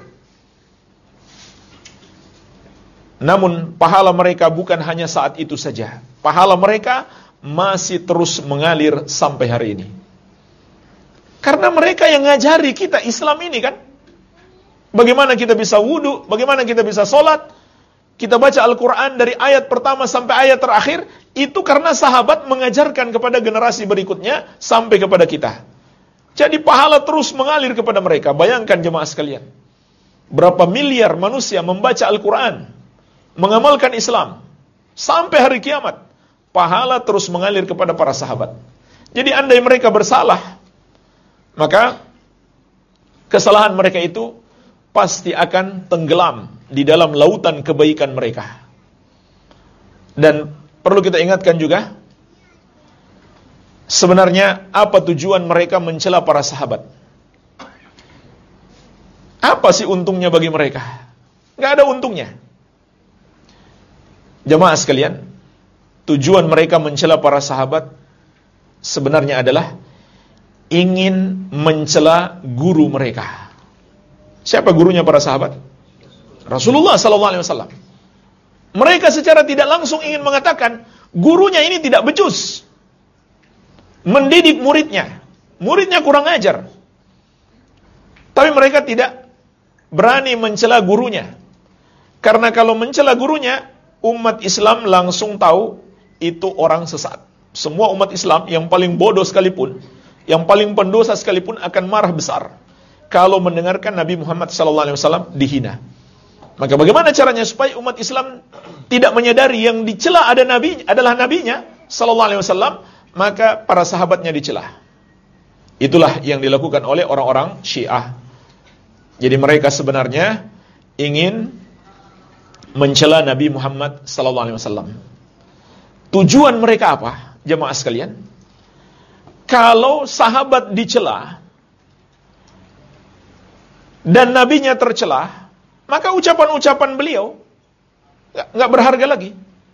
Namun pahala mereka bukan hanya saat itu saja. Pahala mereka masih terus mengalir sampai hari ini. Karena mereka yang ngajari kita Islam ini kan. Bagaimana kita bisa wudu, bagaimana kita bisa sholat, kita baca Al-Quran dari ayat pertama sampai ayat terakhir, itu karena sahabat mengajarkan kepada generasi berikutnya sampai kepada kita. Jadi pahala terus mengalir kepada mereka. Bayangkan jemaah sekalian, berapa miliar manusia membaca Al-Quran, mengamalkan Islam, sampai hari kiamat, pahala terus mengalir kepada para sahabat. Jadi andai mereka bersalah, maka kesalahan mereka itu pasti akan tenggelam di dalam lautan kebaikan mereka. Dan perlu kita ingatkan juga, sebenarnya apa tujuan mereka mencela para sahabat? Apa sih untungnya bagi mereka? Nggak ada untungnya. Jemaah sekalian, tujuan mereka mencela para sahabat sebenarnya adalah ingin mencela guru mereka. Siapa gurunya para sahabat? Rasulullah sallallahu alaihi wasallam. Mereka secara tidak langsung ingin mengatakan gurunya ini tidak becus mendidik muridnya. Muridnya kurang ajar. Tapi mereka tidak berani mencela gurunya. Karena kalau mencela gurunya, umat Islam langsung tahu itu orang sesat. Semua umat Islam yang paling bodoh sekalipun, yang paling pendosa sekalipun akan marah besar kalau mendengarkan Nabi Muhammad sallallahu alaihi wasallam dihina. Maka bagaimana caranya supaya umat Islam tidak menyadari yang dicela ada nabi adalah nabinya sallallahu alaihi wasallam, maka para sahabatnya dicela. Itulah yang dilakukan oleh orang-orang Syiah. Jadi mereka sebenarnya ingin mencela Nabi Muhammad sallallahu alaihi wasallam. Tujuan mereka apa, jemaah sekalian? Kalau sahabat dicela dan nabinya tercela, maka ucapan-ucapan beliau nggak berharga lagi.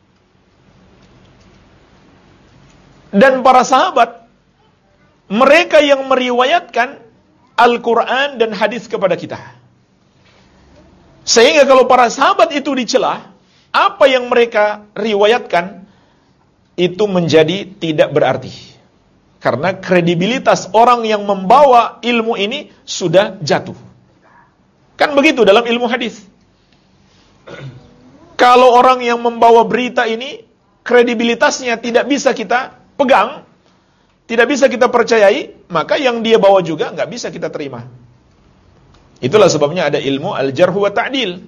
Dan para sahabat, mereka yang meriwayatkan Al-Quran dan hadis kepada kita. Sehingga kalau para sahabat itu dicela, apa yang mereka riwayatkan itu menjadi tidak berarti. Karena kredibilitas orang yang membawa ilmu ini sudah jatuh. Kan begitu dalam ilmu hadis. Kalau orang yang membawa berita ini kredibilitasnya tidak bisa kita pegang, tidak bisa kita percayai, maka yang dia bawa juga nggak bisa kita terima. Itulah sebabnya ada ilmu al-jarh wa ta'dil.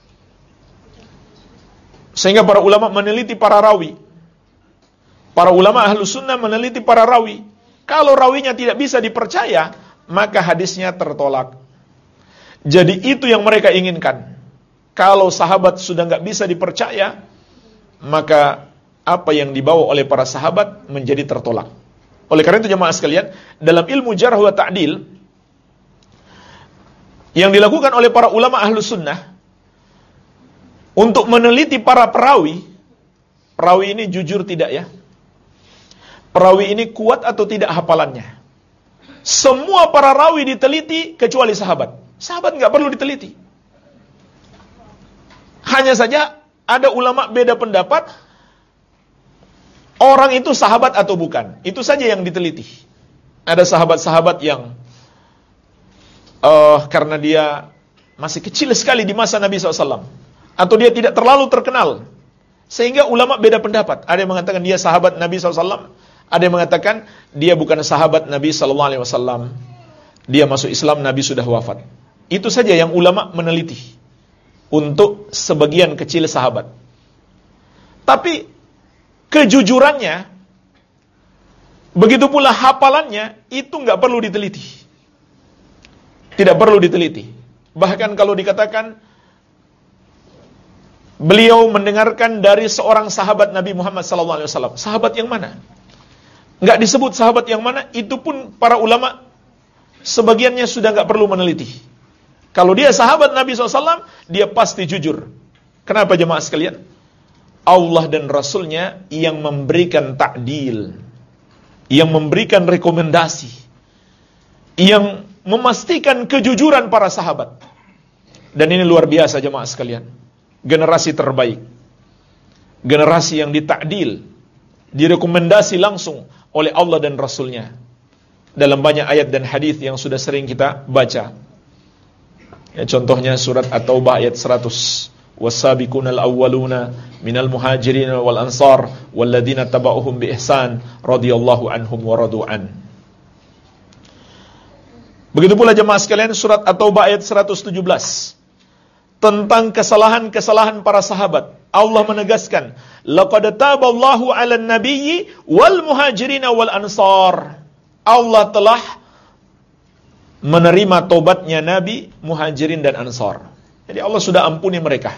Sehingga para ulama meneliti para rawi. Para ulama ahlus sunnah meneliti para rawi. Kalau rawinya tidak bisa dipercaya, maka hadisnya tertolak. Jadi itu yang mereka inginkan. Kalau sahabat sudah nggak bisa dipercaya, maka apa yang dibawa oleh para sahabat menjadi tertolak. Oleh karena itu jemaah sekalian, dalam ilmu jarh wa ta'dil yang dilakukan oleh para ulama ahlus sunnah untuk meneliti para perawi, perawi ini jujur tidak ya? Perawi ini kuat atau tidak hafalannya? Semua para rawi diteliti kecuali sahabat. Sahabat nggak perlu diteliti. Hanya saja ada ulama beda pendapat, orang itu sahabat atau bukan. Itu saja yang diteliti. Ada sahabat-sahabat yang uh, karena dia masih kecil sekali di masa Nabi shallallahu alaihi wasallam, atau dia tidak terlalu terkenal, sehingga ulama beda pendapat. Ada yang mengatakan dia sahabat Nabi shallallahu alaihi wasallam, ada yang mengatakan dia bukan sahabat Nabi shallallahu alaihi wasallam, dia masuk Islam, Nabi sudah wafat. Itu saja yang ulama meneliti untuk sebagian kecil sahabat. Tapi kejujurannya, begitu pula hafalannya, itu nggak perlu diteliti. Tidak perlu diteliti. Bahkan kalau dikatakan beliau mendengarkan dari seorang sahabat Nabi Muhammad sallallahu alaihi wasallam, sahabat yang mana? Nggak disebut sahabat yang mana, itu pun para ulama sebagiannya sudah nggak perlu meneliti. Kalau dia sahabat Nabi shallallahu alaihi wasallam, dia pasti jujur. Kenapa jemaah sekalian? Allah dan Rasulnya yang memberikan ta'dil, yang memberikan rekomendasi, yang memastikan kejujuran para sahabat. Dan ini luar biasa jemaah sekalian. Generasi terbaik, generasi yang ditakdil, direkomendasi langsung oleh Allah dan Rasulnya dalam banyak ayat dan hadis yang sudah sering kita baca. Ya, contohnya surat At-Taubah ayat seratus. Was-sabiqunal awwaluna minal muhajirin wal ansar walladzina tabauhum bi ihsan radhiyallahu anhum wa radu'an. Begitu pula jemaah sekalian surat At-Taubah ayat seratus tujuh belas. tentang kesalahan-kesalahan para sahabat. Allah menegaskan, laqad taballahu 'alan nabiyyi wal muhajirin wal ansar. Allah telah menerima tobatnya Nabi, Muhajirin dan Ansar. Jadi Allah sudah ampuni mereka.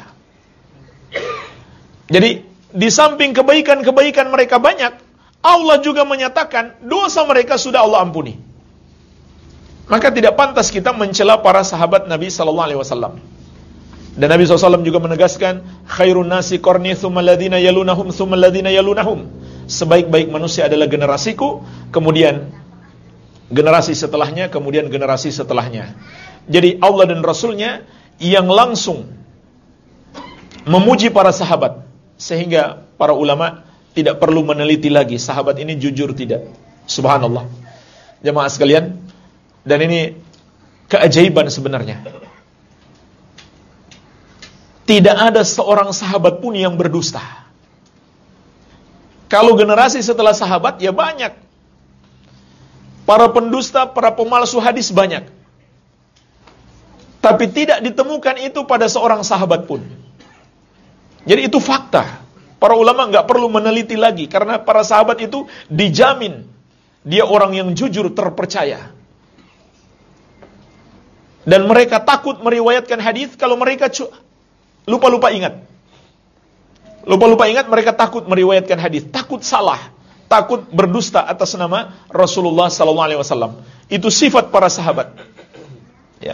Jadi di samping kebaikan-kebaikan mereka banyak, Allah juga menyatakan dosa mereka sudah Allah ampuni. Maka tidak pantas kita mencela para sahabat Nabi sallallahu alaihi wasallam. Dan Nabi sallallahu alaihi wasallam juga menegaskan, khairun nasi qarni tsumma alladhina yalunahum tsumma alladhina yalunahum. Sebaik-baik manusia adalah generasiku, kemudian generasi setelahnya, kemudian generasi setelahnya. Jadi Allah dan Rasulnya yang langsung memuji para sahabat, sehingga para ulama tidak perlu meneliti lagi sahabat ini jujur tidak. Subhanallah. Jemaah sekalian, dan ini keajaiban sebenarnya. Tidak ada seorang sahabat pun yang berdusta. Kalau generasi setelah sahabat, ya banyak. Para pendusta, para pemalsu hadis banyak. Tapi tidak ditemukan itu pada seorang sahabat pun. Jadi itu fakta. Para ulama nggak perlu meneliti lagi, karena para sahabat itu dijamin dia orang yang jujur, terpercaya. Dan mereka takut meriwayatkan hadis kalau mereka lupa-lupa ingat. Lupa-lupa ingat, mereka takut meriwayatkan hadis, takut salah, takut berdusta atas nama Rasulullah sallallahu alaihi wasallam. Itu sifat para sahabat. Ya.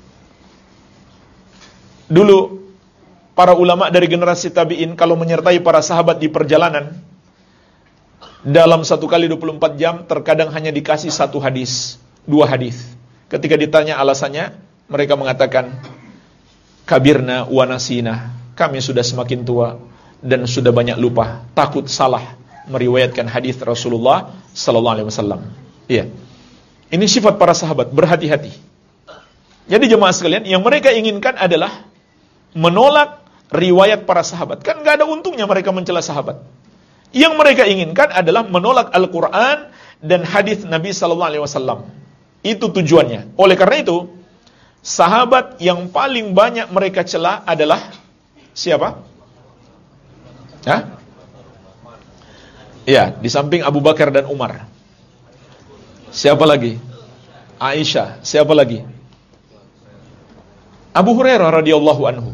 Dulu para ulama dari generasi tabi'in kalau menyertai para sahabat di perjalanan, dalam satu kali dua puluh empat jam terkadang hanya dikasih satu hadis, dua hadis. Ketika ditanya alasannya, mereka mengatakan, kabirna wa nasina, kami sudah semakin tua dan sudah banyak lupa, takut salah meriwayatkan hadis Rasulullah sallallahu alaihi wasallam. Iya. Ini sifat para sahabat, berhati-hati. Jadi jemaah sekalian, yang mereka inginkan adalah menolak riwayat para sahabat. Kan enggak ada untungnya mereka mencela sahabat. Yang mereka inginkan adalah menolak Al-Qur'an dan hadis Nabi sallallahu alaihi wasallam. Itu tujuannya. Oleh karena itu, sahabat yang paling banyak mereka cela adalah siapa? Hah? Ya, di samping Abu Bakar dan Umar. Siapa lagi? Aisyah. Siapa lagi? Abu Hurairah radhiyallahu anhu.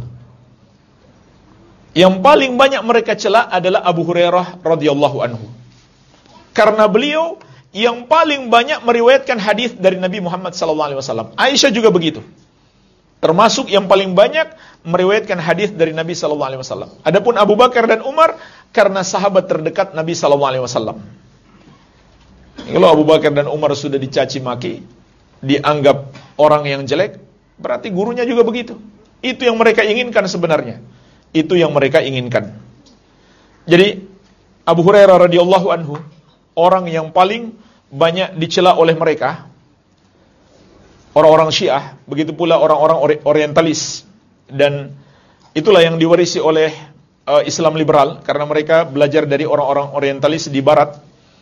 Yang paling banyak mereka cela adalah Abu Hurairah radhiyallahu anhu. Karena beliau yang paling banyak meriwayatkan hadis dari Nabi Muhammad sallallahu alaihi wasallam. Aisyah juga begitu. Termasuk yang paling banyak meriwayatkan hadis dari Nabi sallallahu alaihi wasallam. Adapun Abu Bakar dan Umar karena sahabat terdekat Nabi sallallahu alaihi wasallam. Kalau Abu Bakar dan Umar sudah dicaci maki, dianggap orang yang jelek, berarti gurunya juga begitu. Itu yang mereka inginkan sebenarnya. Itu yang mereka inginkan. Jadi Abu Hurairah radhiyallahu anhu orang yang paling banyak dicela oleh mereka, orang-orang Syiah, begitu pula orang-orang orientalis, dan itulah yang diwarisi oleh uh, Islam liberal, karena mereka belajar dari orang-orang orientalis di barat.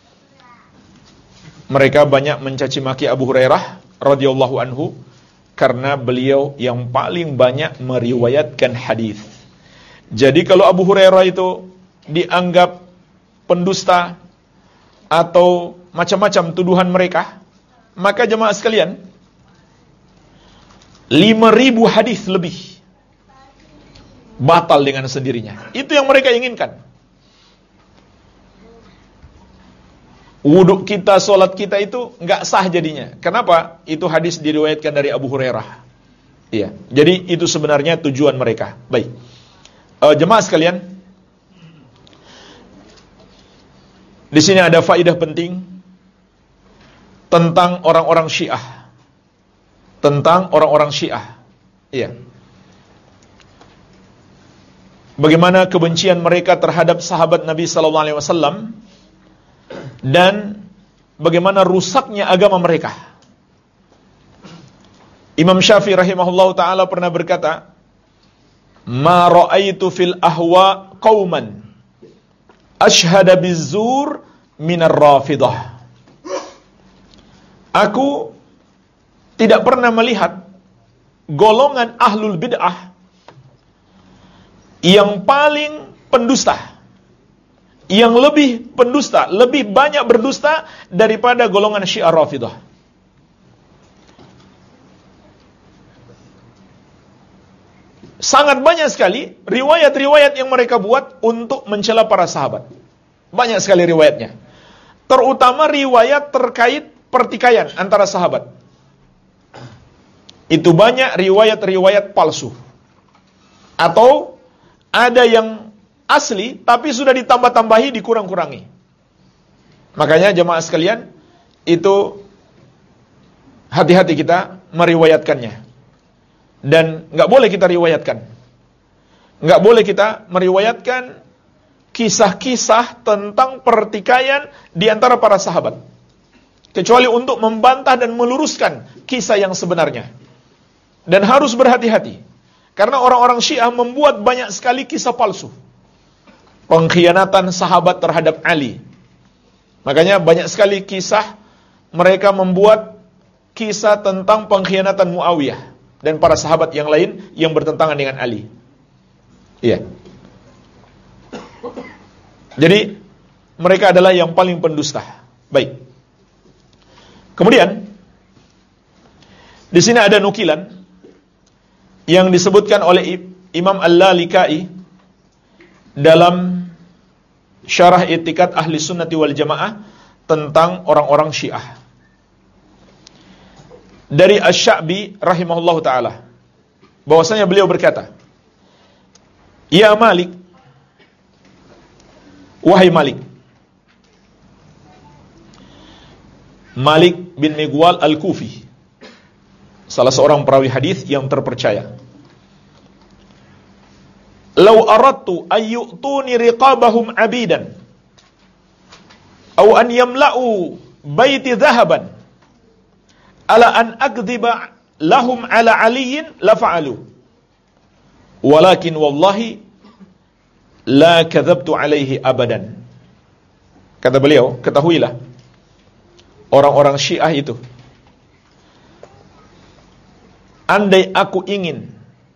Mereka banyak mencaci maki Abu Hurairah radhiyallahu anhu karena beliau yang paling banyak meriwayatkan hadis. Jadi kalau Abu Hurairah itu dianggap pendusta atau macam-macam tuduhan mereka, maka jemaah sekalian, lima ribu hadis lebih batal dengan sendirinya. Itu yang mereka inginkan. Wuduk kita, solat kita itu nggak sah jadinya. Kenapa? Itu hadis diriwayatkan dari Abu Hurairah. Iya. Jadi itu sebenarnya tujuan mereka. Baik. Uh, jemaah sekalian, di sini ada faedah penting tentang orang-orang Syiah. Tentang orang-orang Syiah. Iya. Bagaimana kebencian mereka terhadap sahabat Nabi sallallahu alaihi wasallam dan bagaimana rusaknya agama mereka. Imam Syafi'i rahimahullahu taala pernah berkata, "Ma ra'aitu fil ahwa qauman ashhada bizzur minar rafidah." Aku tidak pernah melihat golongan ahlul bid'ah yang paling pendusta, yang lebih pendusta, lebih banyak berdusta daripada golongan Syiah Rafidah. Sangat banyak sekali riwayat-riwayat yang mereka buat untuk mencela para sahabat. Banyak sekali riwayatnya. Terutama riwayat terkait pertikaian antara sahabat. Itu banyak riwayat-riwayat palsu. Atau ada yang asli tapi sudah ditambah-tambahi, dikurang-kurangi. Makanya jemaah sekalian, itu hati-hati kita meriwayatkannya. Dan nggak boleh kita riwayatkan, nggak boleh kita meriwayatkan kisah-kisah tentang pertikaian di antara para sahabat, kecuali untuk membantah dan meluruskan kisah yang sebenarnya. Dan harus berhati-hati, karena orang-orang Syiah membuat banyak sekali kisah palsu, pengkhianatan sahabat terhadap Ali. Makanya banyak sekali kisah mereka membuat kisah tentang pengkhianatan Muawiyah dan para sahabat yang lain yang bertentangan dengan Ali. Iya. Jadi mereka adalah yang paling pendusta. Baik. Kemudian di sini ada nukilan yang disebutkan oleh Imam Al-Lalikai dalam Syarah I'tiqad Ahli Sunnati wal Jamaah tentang orang-orang Syiah. Dari Asy-Sya'bi rahimahullahu ta'ala, bahwasanya beliau berkata, "Ya Malik, wahai Malik." Malik bin Migwal Al-Kufi, salah seorang perawi hadis yang terpercaya. "Lau aradtu ayyutuni riqabahum abidan aw an yamla'u baiti dhahaban ala an akdziba lahum ala aliyin la fa'alu walakin wallahi la kadzabtu alaihi abadan." Kata beliau, ketahuilah orang-orang Syiah itu, andai aku ingin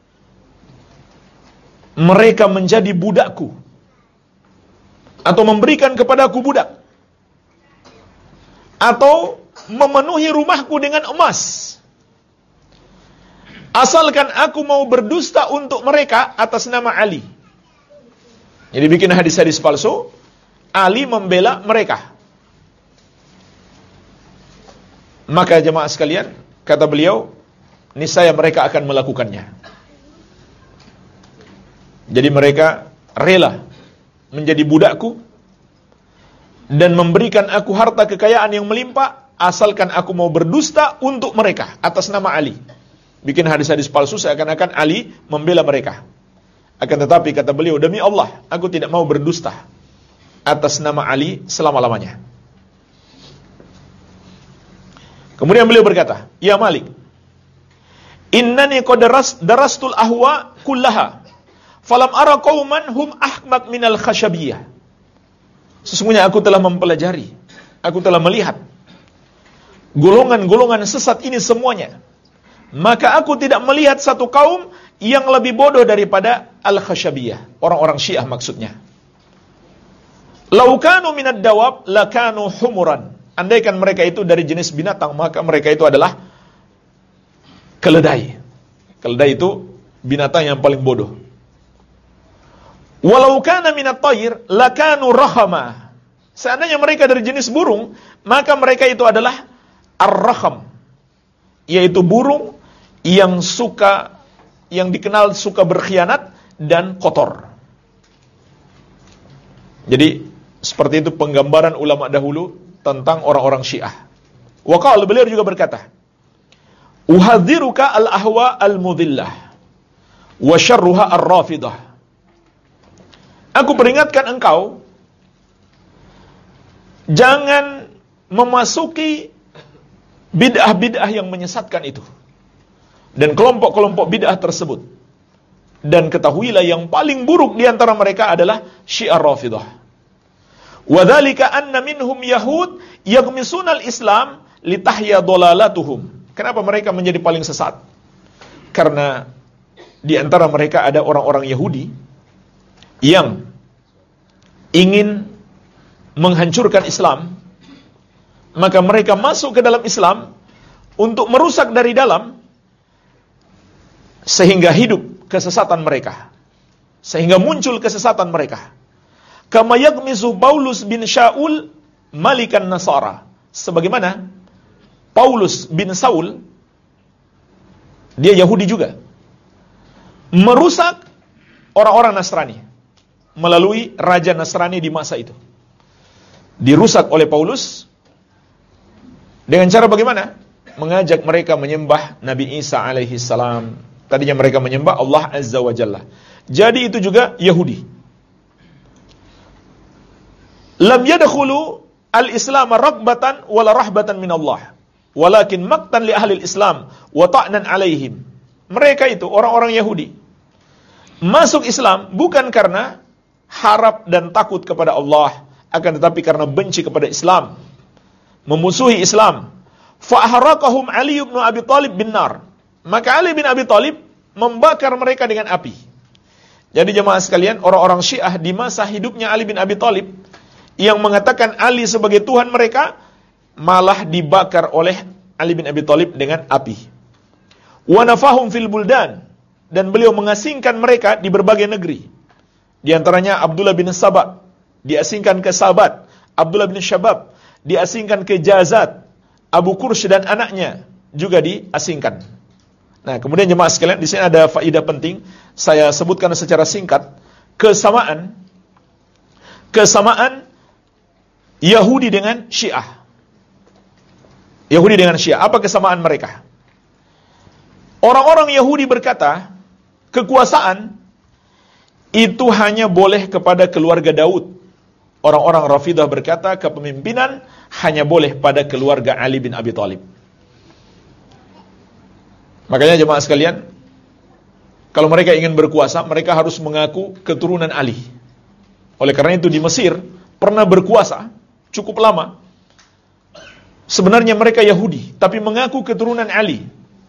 mereka menjadi budakku atau memberikan kepadaku budak atau memenuhi rumahku dengan emas, asalkan aku mau berdusta untuk mereka atas nama Ali. Jadi bikin hadis-hadis palsu, Ali membela mereka. Maka jemaah sekalian, kata beliau, niscaya mereka akan melakukannya. Jadi mereka rela menjadi budakku dan memberikan aku harta kekayaan yang melimpah, asalkan aku mau berdusta untuk mereka atas nama Ali. Bikin hadis-hadis palsu seakan-akan Ali membela mereka. Akan tetapi kata beliau, demi Allah, aku tidak mau berdusta atas nama Ali selama-lamanya. Kemudian beliau berkata, "Ya Malik, innani qad darastul ahwa kullaha falam ara qauman hum ahmaq minal khashabiyah." Sesungguhnya aku telah mempelajari, aku telah melihat golongan-golongan sesat ini semuanya, maka aku tidak melihat satu kaum yang lebih bodoh daripada al-khashabiyah, orang-orang Syiah maksudnya. "Lau kanu minad dawab lakanu humuran." Andaikan mereka itu dari jenis binatang, maka mereka itu adalah keledai. Keledai itu binatang yang paling bodoh. "Walau kana minat tayr lakanu rahama." Seandainya mereka dari jenis burung, maka mereka itu adalah ar-raham, yaitu burung yang suka, yang dikenal suka berkhianat dan kotor. Jadi seperti itu penggambaran ulama dahulu tentang orang-orang Syiah. Wa qala, beliau juga berkata, "Uhadziruka al-ahwa al-mudillah wa syarruha ar-rafidah." Aku peringatkan engkau, jangan memasuki bid'ah-bid'ah yang menyesatkan itu dan kelompok-kelompok bid'ah tersebut. Dan ketahuilah yang paling buruk di antara mereka adalah Syiah Rafidah. Wa dzalika anna minhum yahud yaghmisuna al-islam litahya dhalalatuhum. Kenapa mereka menjadi paling sesat? Karena di antara mereka ada orang-orang Yahudi yang ingin menghancurkan Islam, maka mereka masuk ke dalam Islam untuk merusak dari dalam, sehingga hidup kesesatan mereka, sehingga muncul kesesatan mereka. Kama yagmizu Paulus bin Shaul malikan Nasara, sebagaimana Paulus bin Saul, dia Yahudi juga, merusak orang-orang Nasrani melalui raja Nasrani di masa itu. Dirusak oleh Paulus dengan cara bagaimana? Mengajak mereka menyembah Nabi Isa alaihi salam. Tadinya mereka menyembah Allah Azza wa Jalla. Jadi itu juga Yahudi. Lam yadkhulu al-Islam raghbatan wala rahbatan min Allah, walakin maqtan li ahli al-Islam wa ta'nan alaihim. Mereka itu orang-orang Yahudi masuk Islam bukan karena harap dan takut kepada Allah, akan tetapi karena benci kepada Islam, memusuhi Islam. Fa ahraqahum Ali bin Abi Thalib bin nar. Maka Ali bin Abi Thalib membakar mereka dengan api. Jadi jemaah sekalian, orang-orang Syiah di masa hidupnya Ali bin Abi Thalib yang mengatakan Ali sebagai Tuhan mereka, malah dibakar oleh Ali bin Abi Thalib dengan api. Wa nafahum fil buldan, dan beliau mengasingkan mereka di berbagai negeri. Di antaranya Abdullah bin Sabah diasingkan ke Sabat, Abdullah bin Syabab diasingkan ke Jazat, Abu Kursh dan anaknya juga diasingkan. Nah, kemudian jemaah sekalian, di sini ada faedah penting, saya sebutkan secara singkat, kesamaan kesamaan Yahudi dengan Syiah. Yahudi dengan Syiah, apa kesamaan mereka? Orang-orang Yahudi berkata, kekuasaan itu hanya boleh kepada keluarga Daud. Orang-orang Rafidah berkata, kepemimpinan hanya boleh pada keluarga Ali bin Abi Thalib. Makanya jemaah sekalian, kalau mereka ingin berkuasa, mereka harus mengaku keturunan Ali. Oleh karena itu di Mesir pernah berkuasa cukup lama. Sebenarnya mereka Yahudi, tapi mengaku keturunan Ali.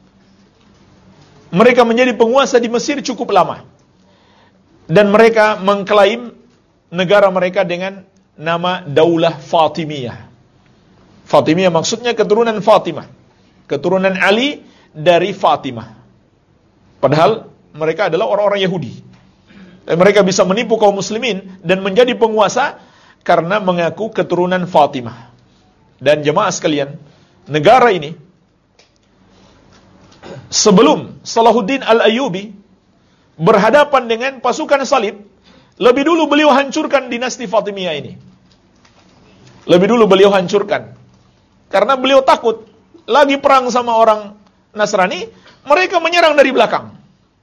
Mereka menjadi penguasa di Mesir cukup lama. Dan mereka mengklaim negara mereka dengan nama Daulah Fatimiyah. Fatimiyah maksudnya keturunan Fatimah, keturunan Ali dari Fatimah. Padahal mereka adalah orang-orang Yahudi. Dan mereka bisa menipu kaum muslimin dan menjadi penguasa karena mengaku keturunan Fatimah. Dan jemaah sekalian, negara ini sebelum Salahuddin Al-Ayyubi berhadapan dengan pasukan salib, lebih dulu beliau hancurkan dinasti Fatimiyah ini. Lebih dulu beliau hancurkan. Karena beliau takut lagi perang sama orang Nasrani, mereka menyerang dari belakang.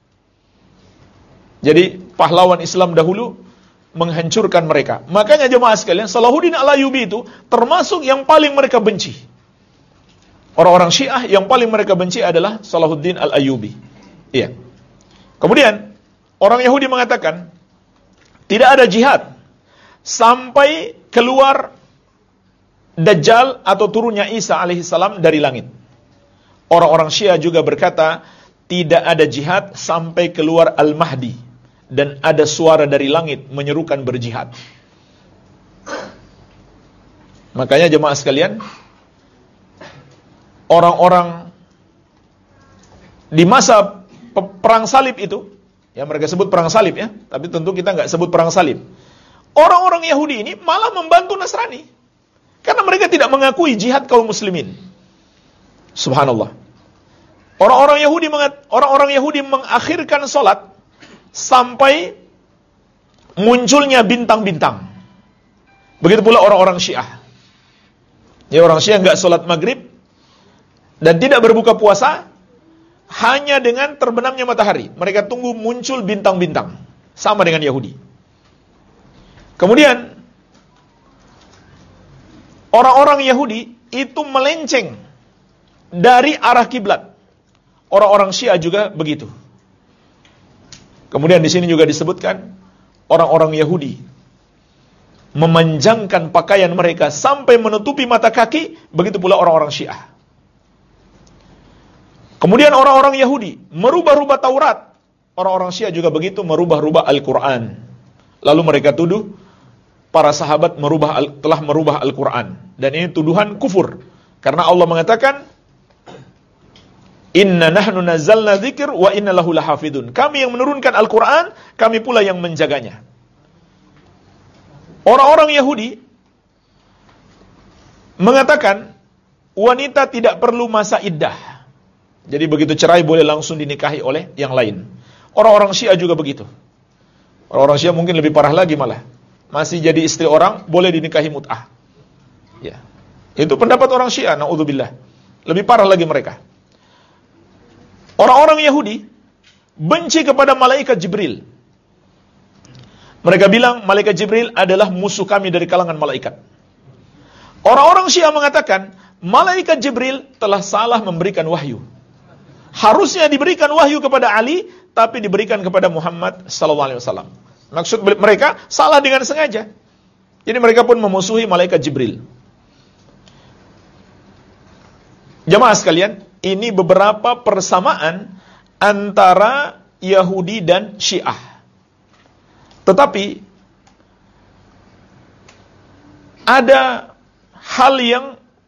Jadi pahlawan Islam dahulu menghancurkan mereka. Makanya jemaah sekalian, Salahuddin Al-Ayyubi itu termasuk yang paling mereka benci. Orang-orang Syiah yang paling mereka benci adalah Salahuddin Al-Ayyubi. Iya. Kemudian orang Yahudi mengatakan tidak ada jihad sampai keluar Dajjal atau turunnya Isa alaihissalam dari langit. Orang-orang Syiah juga berkata tidak ada jihad sampai keluar Al-Mahdi dan ada suara dari langit menyerukan berjihad. Makanya jemaah sekalian, orang-orang di masa perang salib itu, ya mereka sebut perang salib ya, tapi tentu kita nggak sebut perang salib. Orang-orang Yahudi ini malah membantu Nasrani, karena mereka tidak mengakui jihad kaum muslimin. Subhanallah. Orang-orang Yahudi orang-orang Yahudi mengakhirkan sholat sampai munculnya bintang-bintang. Begitu pula orang-orang Syiah. Ya, orang Syiah nggak sholat maghrib dan tidak berbuka puasa hanya dengan terbenamnya matahari. Mereka tunggu muncul bintang-bintang. Sama dengan Yahudi. Kemudian orang-orang Yahudi itu melenceng dari arah kiblat. Orang-orang Syiah juga begitu. Kemudian di sini juga disebutkan orang-orang Yahudi memanjangkan pakaian mereka sampai menutupi mata kaki, begitu pula orang-orang Syiah. Kemudian orang-orang Yahudi merubah-rubah Taurat. Orang-orang Syiah juga begitu, merubah-rubah Al-Quran. Lalu mereka tuduh para sahabat merubah telah merubah Al-Quran. Dan ini tuduhan kufur. Karena Allah mengatakan, Inna nahnu nazzalna dzikr wa inna lahu lahafidun. Kami yang menurunkan Al-Quran, kami pula yang menjaganya. Orang-orang Yahudi mengatakan wanita tidak perlu masa iddah. Jadi begitu cerai boleh langsung dinikahi oleh yang lain. Orang-orang Syiah juga begitu. Orang-orang Syiah mungkin lebih parah lagi malah. Masih jadi istri orang boleh dinikahi mut'ah. Ya. Itu pendapat orang Syiah, naudzubillah. Lebih parah lagi mereka. Orang-orang Yahudi benci kepada malaikat Jibril. Mereka bilang malaikat Jibril adalah musuh kami dari kalangan malaikat. Orang-orang Syiah mengatakan malaikat Jibril telah salah memberikan wahyu. Harusnya diberikan wahyu kepada Ali, tapi diberikan kepada Muhammad sallallahu alaihi wasallam. Maksud mereka salah dengan sengaja. Jadi mereka pun memusuhi malaikat Jibril. Jamaah sekalian, ini beberapa persamaan antara Yahudi dan Syiah. Tetapi ada hal yang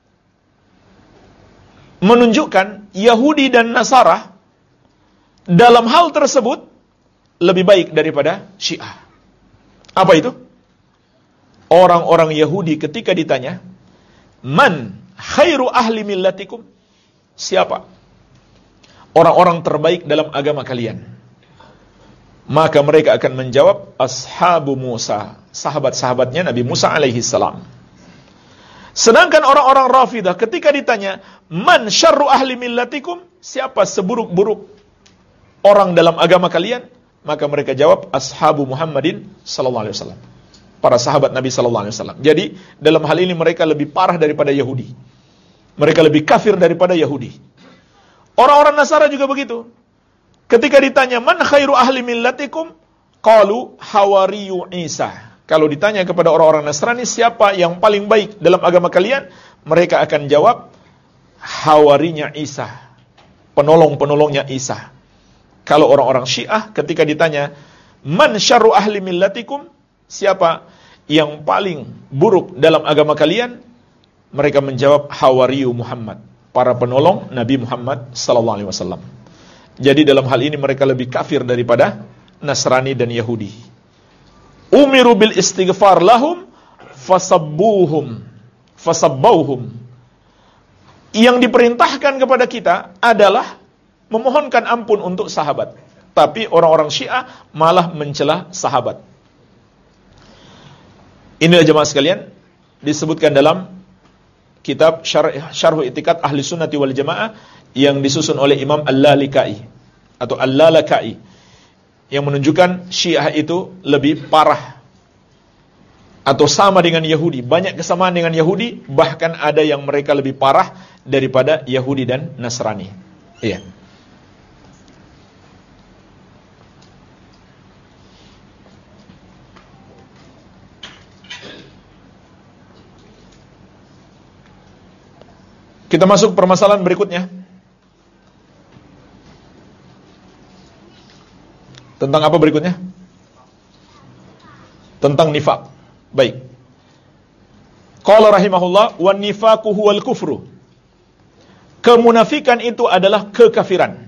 menunjukkan Yahudi dan Nasara dalam hal tersebut lebih baik daripada Syiah. Apa itu? Orang-orang Yahudi ketika ditanya, Man khairu ahli millatikum? Siapa orang-orang terbaik dalam agama kalian? Maka mereka akan menjawab, Ashabu Musa, sahabat-sahabatnya Nabi Musa alaihi salam. Sedangkan orang-orang Rafidah ketika ditanya, Man syarru ahli millatikum? Siapa seburuk-buruk orang dalam agama kalian? Maka mereka jawab, Ashabu Muhammadin sallallahu alaihi wasallam. Para sahabat Nabi sallallahu alaihi wasallam. Jadi, dalam hal ini mereka lebih parah daripada Yahudi. Mereka lebih kafir daripada Yahudi. Orang-orang Nasara juga begitu. Ketika ditanya, Man khairu ahli millatikum? Qalu hawariyu Isa. Kalau ditanya kepada orang-orang Nasrani, siapa yang paling baik dalam agama kalian? Mereka akan jawab, hawarinya Isa. Penolong-penolongnya Isa. Kalau orang-orang Syiah ketika ditanya, Man syarru ahli millatikum? Siapa yang paling buruk dalam agama kalian? Mereka menjawab, hawariyu Muhammad. Para penolong Nabi Muhammad sallallahu alaihi wasallam. Jadi dalam hal ini mereka lebih kafir daripada Nasrani dan Yahudi. Umiru bil istighfar lahum fasabbuhum fasabbauhum. Yang diperintahkan kepada kita adalah memohonkan ampun untuk sahabat. Tapi orang-orang Syiah malah mencela sahabat. Inilah jemaah sekalian disebutkan dalam kitab Syarh Syarh I'tiqad Ahli Sunnati wal Jamaah yang disusun oleh Imam Al-Lalikai atau Al-Lalakai, yang menunjukkan Syiah itu lebih parah atau sama dengan Yahudi. Banyak kesamaan dengan Yahudi, bahkan ada yang mereka lebih parah daripada Yahudi dan Nasrani. Iya. Kita masuk permasalahan berikutnya. Tentang apa berikutnya? Tentang nifaq. Baik. Qala rahimahullah, wan nifaqu huwal kufru. Kemunafikan itu adalah kekafiran.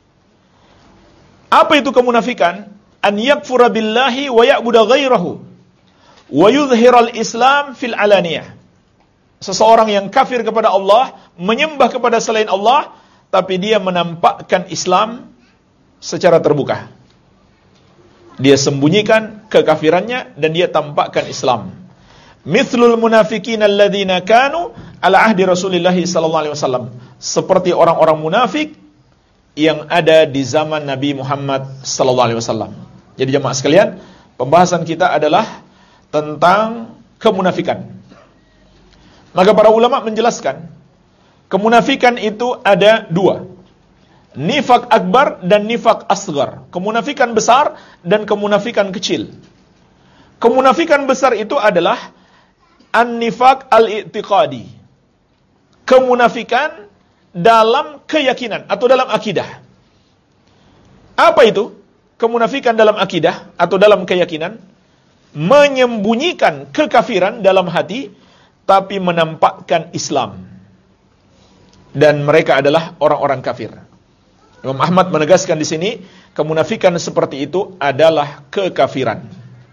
Apa itu kemunafikan? An yakfura billahi wa ya'budu ghairahu wa yudhhiral Islam fil alaniyah. Seseorang yang kafir kepada Allah, menyembah kepada selain Allah, tapi dia menampakkan Islam secara terbuka. Dia sembunyikan kekafirannya dan dia tampakkan Islam. Mithlul munafiqina alladzina kanu ala ahdi Rasulillah sallallahu alaihi wasallam. Seperti orang-orang munafik yang ada di zaman Nabi Muhammad sallallahu alaihi wasallam. Jadi jemaah sekalian, pembahasan kita adalah tentang kemunafikan. Maka para ulama menjelaskan, kemunafikan itu ada dua. Nifaq akbar dan nifaq asghar. Kemunafikan besar dan kemunafikan kecil. Kemunafikan besar itu adalah an-nifaq al-i'tiqadi. Kemunafikan dalam keyakinan atau dalam akidah. Apa itu? Kemunafikan dalam akidah atau dalam keyakinan. menyembunyikan kekafiran dalam hati, tapi menampakkan Islam. Dan mereka adalah orang-orang kafir. Imam Ahmad menegaskan di sini, kemunafikan seperti itu adalah kekafiran.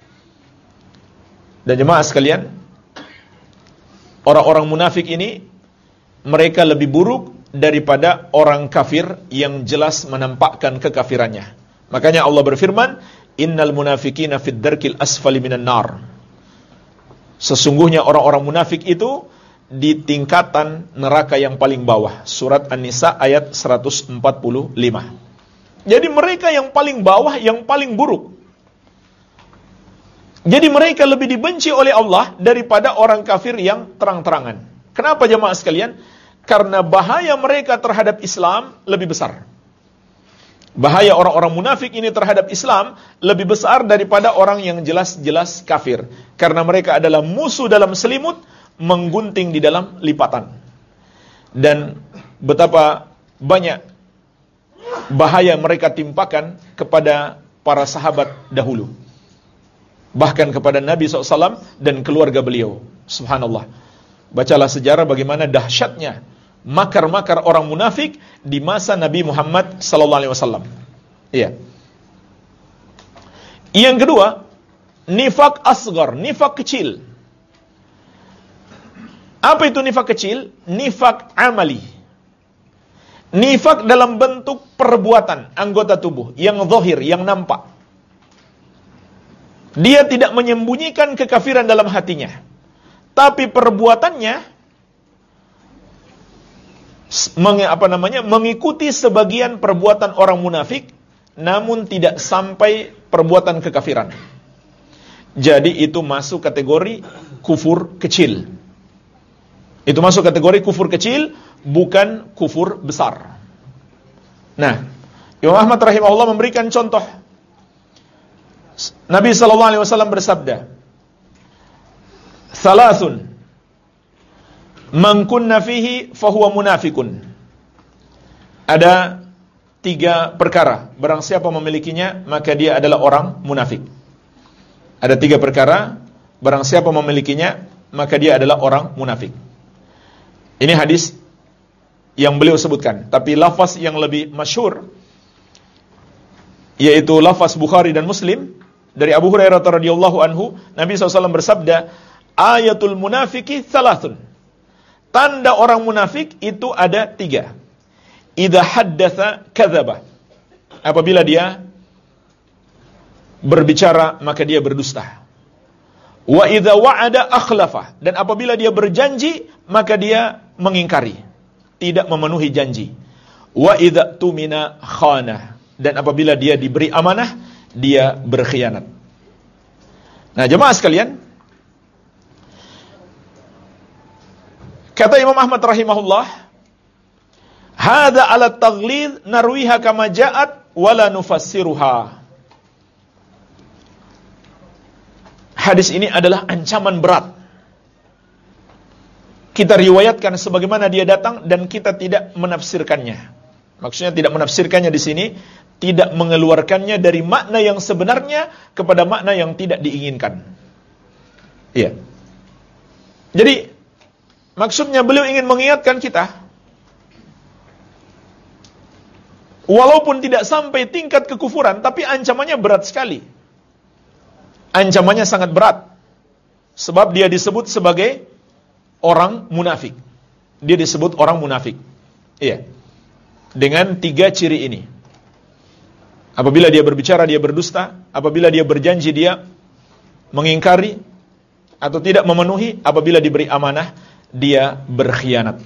Dan jemaah sekalian, orang-orang munafik ini, mereka lebih buruk daripada orang kafir yang jelas menampakkan kekafirannya. Makanya Allah berfirman, innal munafikina fid darkil asfali minan nar. Sesungguhnya orang-orang munafik itu di tingkatan neraka yang paling bawah. Surat An-Nisa ayat seratus empat puluh lima. Jadi mereka yang paling bawah, yang paling buruk. Jadi mereka lebih dibenci oleh Allah daripada orang kafir yang terang-terangan. Kenapa jemaah sekalian? Karena bahaya mereka terhadap Islam lebih besar. Bahaya orang-orang munafik ini terhadap Islam lebih besar daripada orang yang jelas-jelas kafir. Karena mereka adalah musuh dalam selimut, menggunting di dalam lipatan. Dan betapa banyak bahaya mereka timpakan kepada para sahabat dahulu. Bahkan kepada Nabi shallallahu alaihi wasallam dan keluarga beliau. Subhanallah. Bacalah sejarah bagaimana dahsyatnya makar-makar orang munafik di masa Nabi Muhammad sallallahu alaihi wasallam. Iya. Yang kedua, nifak asgar, nifak kecil. Apa itu nifak kecil? Nifak amali. Nifak dalam bentuk perbuatan anggota tubuh yang zahir, yang nampak. Dia tidak menyembunyikan kekafiran dalam hatinya, tapi perbuatannya meng, apa namanya, mengikuti sebagian perbuatan orang munafik, namun tidak sampai perbuatan kekafiran. Jadi itu masuk kategori kufur kecil. Itu masuk kategori kufur kecil, bukan kufur besar. Nah, Imam Ahmad rahimahullah memberikan contoh. Nabi sallallahu alaihi wasallam bersabda, "Thalathun man kunna fihi fahuwa munafikun." Ada tiga perkara, barang siapa memilikinya maka dia adalah orang munafik. Ada tiga perkara, barang siapa memilikinya maka dia adalah orang munafik. Ini hadis yang beliau sebutkan, tapi lafaz yang lebih masyhur yaitu lafaz Bukhari dan Muslim dari Abu Hurairah radhiyallahu anhu. Nabi shallallahu alaihi wasallam bersabda, ayatul munafiki thalathun. Tanda orang munafik itu ada tiga. Idza haddatsa kadzaba. Apabila dia berbicara maka dia berdusta. Wa idza wa'ada akhlafa. Dan apabila dia berjanji maka dia mengingkari, tidak memenuhi janji. Wa idza tumina khana. Dan apabila dia diberi amanah, dia berkhianat. Nah, jemaah sekalian, kata Imam Ahmad rahimahullah, hadza ala taghlid narwiha kama ja'at wala nufassiruha. Hadis ini adalah ancaman berat. Kita riwayatkan sebagaimana dia datang dan kita tidak menafsirkannya. Maksudnya tidak menafsirkannya di sini, tidak mengeluarkannya dari makna yang sebenarnya kepada makna yang tidak diinginkan. Iya. Jadi maksudnya beliau ingin mengingatkan kita, walaupun tidak sampai tingkat kekufuran, tapi ancamannya berat sekali. Ancamannya sangat berat. Sebab dia disebut sebagai orang munafik. Dia disebut orang munafik. Iya. Dengan tiga ciri ini. Apabila dia berbicara, dia berdusta. Apabila dia berjanji, dia mengingkari atau tidak memenuhi. Apabila diberi amanah, dia berkhianat.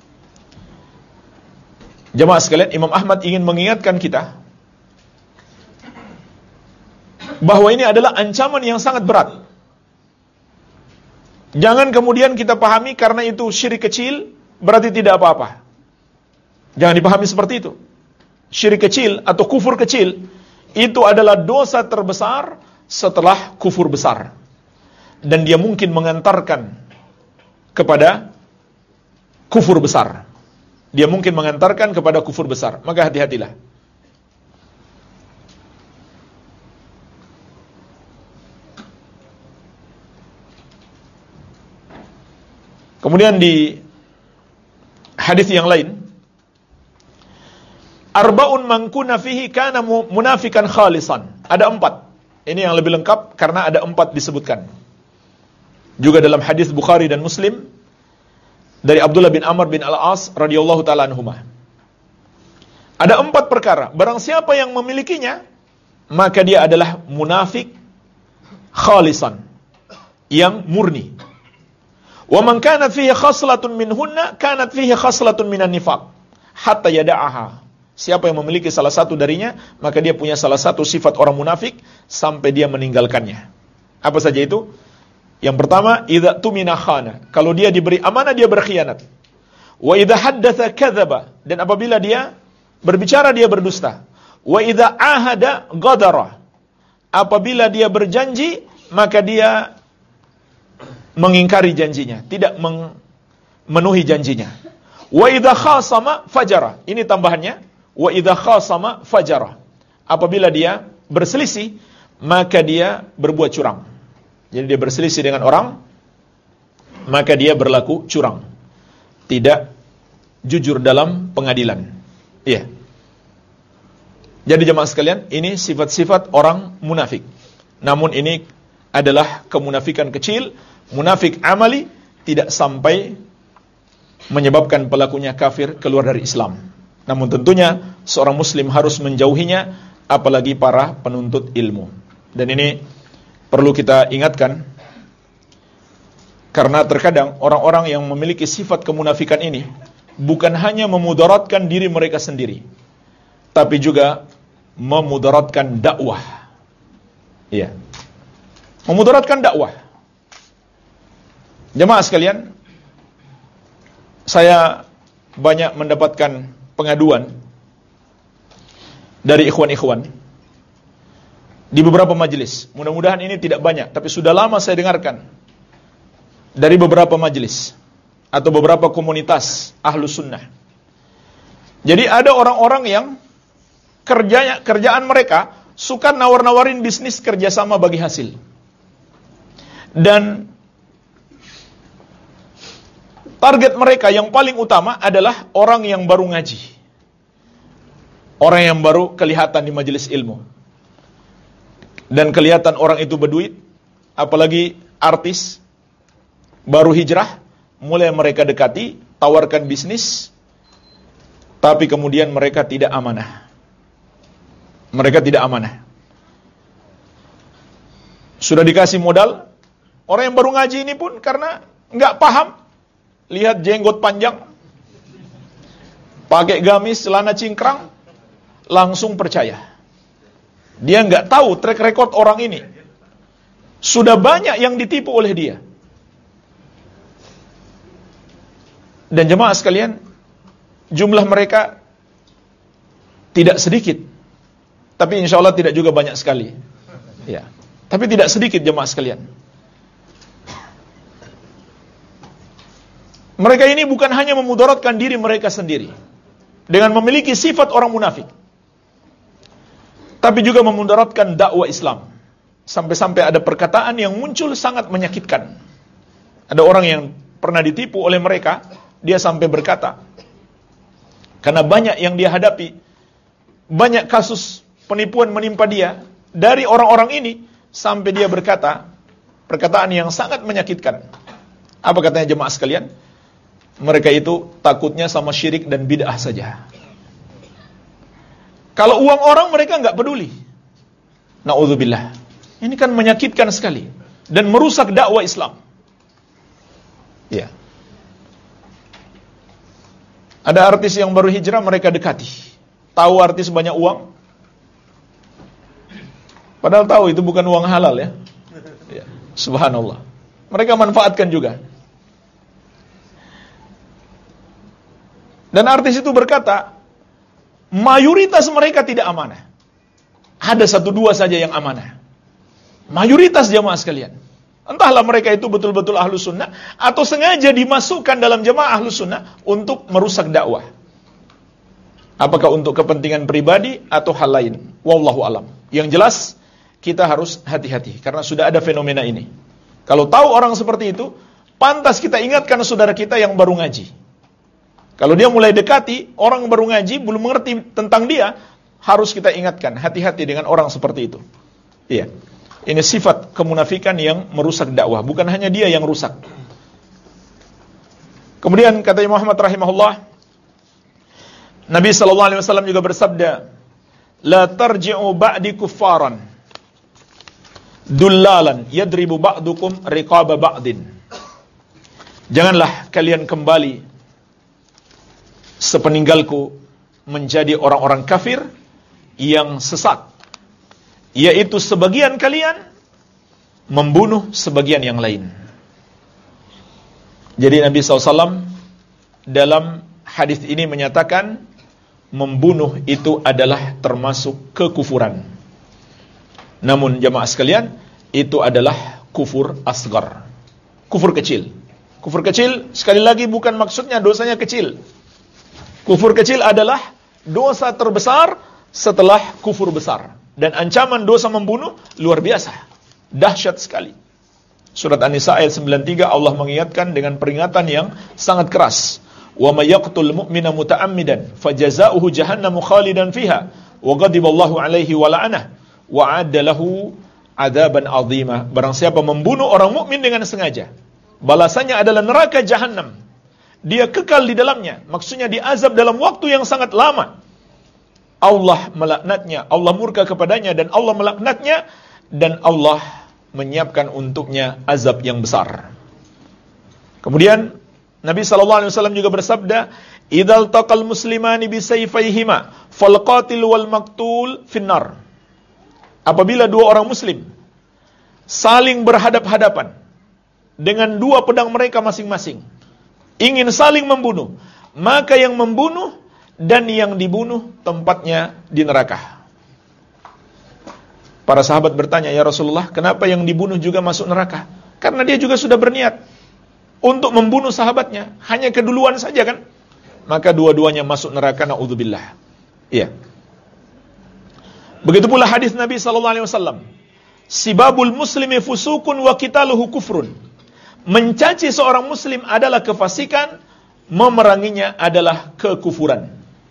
Jemaah sekalian, Imam Ahmad ingin mengingatkan kita bahwa ini adalah ancaman yang sangat berat. Jangan kemudian kita pahami karena itu syirik kecil berarti tidak apa-apa. Jangan dipahami seperti itu. Syirik kecil atau kufur kecil itu adalah dosa terbesar setelah kufur besar. Dan dia mungkin mengantarkan kepada kufur besar. Dia mungkin mengantarkan kepada kufur besar. Maka hati-hatilah. Kemudian di hadis yang lain, arba'un man kunna fihi kana munafikan khalisan. Ada empat. Ini yang lebih lengkap karena ada empat disebutkan. Juga dalam hadis Bukhari dan Muslim dari Abdullah bin Amr bin Al-As radhiyallahu taala anhuma. Ada empat perkara. Barang siapa yang memilikinya, maka dia adalah munafik khalisan, yang murni. Wa man kanat fihi khaslatun minhunna kanat fihi khaslatun minan nifaq hatta yada'aha. Siapa yang memiliki salah satu darinya, maka dia punya salah satu sifat orang munafik sampai dia meninggalkannya. Apa saja itu? Yang pertama, idza tumina khana. Kalau dia diberi amanah, dia berkhianat. Wa idza haddatsa kadzaba. Dan apabila dia berbicara, dia berdusta. Wa idza ahada ghadara. Apabila dia berjanji, maka dia mengingkari janjinya, tidak memenuhi janjinya. Wa idza khasama fajara. Ini tambahannya. Wa idza khasama fajara. Apabila dia berselisih, maka dia berbuat curang. Jadi dia berselisih dengan orang, maka dia berlaku curang. Tidak jujur dalam pengadilan. Iya. Jadi jemaah sekalian, ini sifat-sifat orang munafik. Namun ini adalah kemunafikan kecil. Munafik amali tidak sampai menyebabkan pelakunya kafir, keluar dari Islam. Namun tentunya seorang muslim harus menjauhinya, apalagi para penuntut ilmu. Dan ini perlu kita ingatkan, karena terkadang orang-orang yang memiliki sifat kemunafikan ini bukan hanya memudaratkan diri mereka sendiri, tapi juga memudaratkan dakwah. Iya. Memudaratkan dakwah. Jemaah sekalian, saya banyak mendapatkan pengaduan dari ikhwan-ikhwan di beberapa majelis. Mudah-mudahan ini tidak banyak, tapi sudah lama saya dengarkan dari beberapa majelis atau beberapa komunitas Ahlus Sunnah. Jadi ada orang-orang yang kerjanya, kerjaan mereka suka nawar-nawarin bisnis kerjasama bagi hasil. Dan target mereka yang paling utama adalah orang yang baru ngaji, orang yang baru kelihatan di majelis ilmu, dan kelihatan orang itu berduit, apalagi artis baru hijrah, mulai mereka dekati, tawarkan bisnis, tapi kemudian mereka tidak amanah. Mereka tidak amanah. Sudah dikasih modal, orang yang baru ngaji ini pun karena nggak paham, lihat jenggot panjang, pakai gamis, celana cingkrang, langsung percaya. Dia nggak tahu track record orang ini. Sudah banyak yang ditipu oleh dia. Dan jemaah sekalian, jumlah mereka tidak sedikit, tapi insya Allah tidak juga banyak sekali. Ya, tapi tidak sedikit jemaah sekalian. Mereka ini bukan hanya memudaratkan diri mereka sendiri dengan memiliki sifat orang munafik, tapi juga memudaratkan dakwah Islam. Sampai-sampai ada perkataan yang muncul sangat menyakitkan. Ada orang yang pernah ditipu oleh mereka, dia sampai berkata, karena banyak yang dia hadapi, banyak kasus penipuan menimpa dia dari orang-orang ini, sampai dia berkata perkataan yang sangat menyakitkan. Apa katanya jemaah sekalian? Mereka itu takutnya sama syirik dan bid'ah saja. Kalau uang orang mereka nggak peduli. Na'udzubillah. Ini kan menyakitkan sekali dan merusak dakwah Islam. Ya. Ada artis yang baru hijrah, mereka dekati. Tahu artis banyak uang, padahal tahu itu bukan uang halal ya. Ya. Subhanallah. Mereka manfaatkan juga. Dan artis itu berkata, mayoritas mereka tidak amanah. Ada satu dua saja yang amanah. Mayoritas jamaah sekalian. Entahlah mereka itu betul-betul Ahlus Sunnah, atau sengaja dimasukkan dalam jamaah Ahlus Sunnah untuk merusak dakwah. Apakah untuk kepentingan pribadi atau hal lain? Wallahu alam. Yang jelas, kita harus hati-hati, karena sudah ada fenomena ini. Kalau tahu orang seperti itu, pantas kita ingatkan saudara kita yang baru ngaji. Kalau dia mulai dekati, orang baru ngaji, belum mengerti tentang dia, harus kita ingatkan, hati-hati dengan orang seperti itu. Iya. Ini sifat kemunafikan yang merusak dakwah, bukan hanya dia yang rusak. Kemudian kata Imam Muhammad rahimahullah, Nabi sallallahu alaihi wasallam juga bersabda, "La tarji'u ba'di kuffaran dullalan yadribu ba'dukum riqaba ba'din." Janganlah kalian kembali sepeninggalku menjadi orang-orang kafir yang sesat, yaitu sebagian kalian membunuh sebagian yang lain. Jadi Nabi shallallahu alaihi wasallam dalam hadis ini menyatakan membunuh itu adalah termasuk kekufuran. Namun jamaah sekalian, itu adalah kufur asgar, kufur kecil. Kufur kecil sekali lagi bukan maksudnya dosanya kecil. Kufur kecil adalah dosa terbesar setelah kufur besar. Dan ancaman dosa membunuh luar biasa, dahsyat sekali. Surat An-Nisa ayat sembilan puluh tiga Allah mengingatkan dengan peringatan yang sangat keras. Wa may yaqtul mu'mina muta'ammidan fajazaohu jahannamu khalidan fiha wa ghadiballahu alaihi wa la'anah wa 'adda lahu 'adzaban 'azima. Barang siapa membunuh orang mukmin dengan sengaja, balasannya adalah neraka jahanam. Dia kekal di dalamnya, maksudnya diazab dalam waktu yang sangat lama. Allah melaknatnya, Allah murka kepadanya dan Allah melaknatnya, dan Allah menyiapkan untuknya azab yang besar. Kemudian Nabi sallallahu alaihi wasallam juga bersabda, "Idzal taqal muslimani bisayfayhima fal qatil wal maqtul finnar." Apabila dua orang muslim saling berhadap-hadapan dengan dua pedang mereka masing-masing, ingin saling membunuh, maka yang membunuh dan yang dibunuh tempatnya di neraka. Para sahabat bertanya, "Ya Rasulullah, kenapa yang dibunuh juga masuk neraka?" Karena dia juga sudah berniat untuk membunuh sahabatnya, hanya keduluan saja kan? Maka dua-duanya masuk neraka, naudzubillah. Iya. Begitu pula hadis Nabi sallallahu alaihi wasallam, "Sibabul muslimi fusukun wa qitaluhu kufrun." Mencaci seorang muslim adalah kefasikan, memeranginya adalah kekufuran.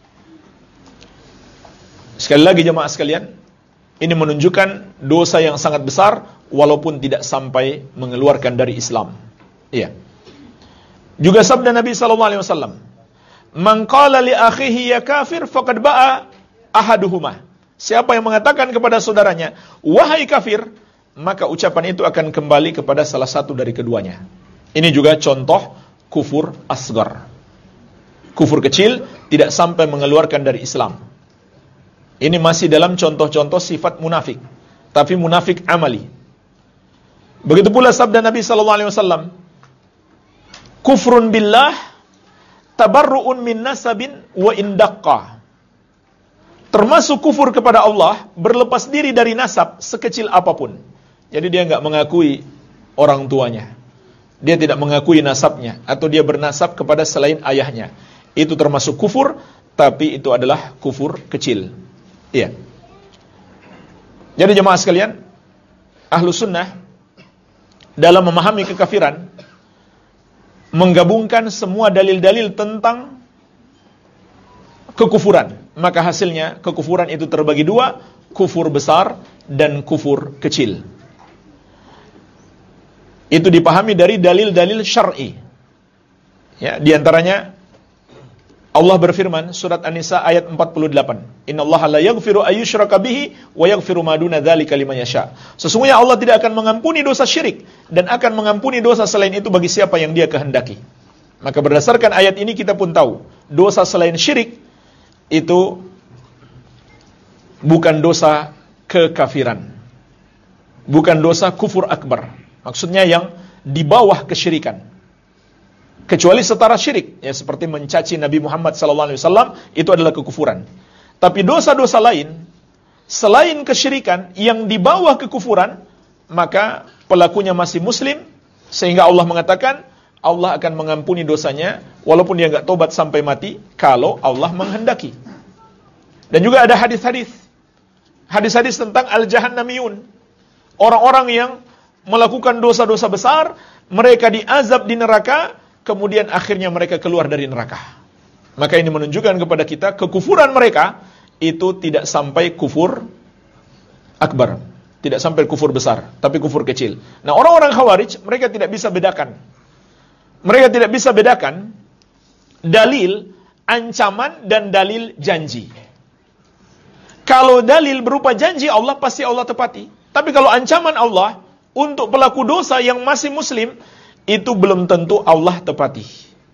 Sekali lagi jemaah sekalian, ini menunjukkan dosa yang sangat besar walaupun tidak sampai mengeluarkan dari Islam. Iya. Juga sabda Nabi sallallahu alaihi wasallam, "Man qala li akhihi ya kafir faqad ba'a ahaduhuma." Siapa yang mengatakan kepada saudaranya, "Wahai kafir," maka ucapan itu akan kembali kepada salah satu dari keduanya. Ini juga contoh kufur asgar. Kufur kecil tidak sampai mengeluarkan dari Islam. Ini masih dalam contoh-contoh sifat munafik, tapi munafik amali. Begitu pula sabda Nabi sallallahu alaihi wasallam, "Kufrun billah tabarru'un min nasabin wa indaqqa." Termasuk kufur kepada Allah, berlepas diri dari nasab sekecil apapun. Jadi dia enggak mengakui orang tuanya, dia tidak mengakui nasabnya, atau dia bernasab kepada selain ayahnya. Itu termasuk kufur, tapi itu adalah kufur kecil. Iya. Jadi jemaah sekalian, ahlu sunnah dalam memahami kekafiran menggabungkan semua dalil-dalil tentang kekufuran. Maka hasilnya kekufuran itu terbagi dua, kufur besar dan kufur kecil. Itu dipahami dari dalil-dalil syar'i. Ya, di antaranya Allah berfirman surat An-Nisa ayat empat puluh delapan, "Innallaha la yaghfiru ayyushraka bihi wa yaghfiru ma duna dzalika liman yasha." Sesungguhnya Allah tidak akan mengampuni dosa syirik dan akan mengampuni dosa selain itu bagi siapa yang Dia kehendaki. Maka berdasarkan ayat ini kita pun tahu, dosa selain syirik itu bukan dosa kekafiran. Bukan dosa kufur akbar. Maksudnya yang di bawah kesyirikan. Kecuali setara syirik, ya seperti mencaci Nabi Muhammad sallallahu alaihi wasallam, itu adalah kekufuran. Tapi dosa-dosa lain selain kesyirikan yang di bawah kekufuran, maka pelakunya masih muslim, sehingga Allah mengatakan Allah akan mengampuni dosanya walaupun dia enggak tobat sampai mati kalau Allah menghendaki. Dan juga ada hadis-hadis hadis-hadis tentang al-jahannamiyun, orang-orang yang melakukan dosa-dosa besar, mereka diazab di neraka, kemudian akhirnya mereka keluar dari neraka. Maka ini menunjukkan kepada kita kekufuran mereka itu tidak sampai kufur akbar, tidak sampai kufur besar, tapi kufur kecil. Nah, orang-orang Khawarij mereka tidak bisa bedakan. Mereka tidak bisa bedakan dalil ancaman dan dalil janji. Kalau dalil berupa janji Allah, pasti Allah tepati. Tapi kalau ancaman Allah untuk pelaku dosa yang masih muslim, itu belum tentu Allah tepati.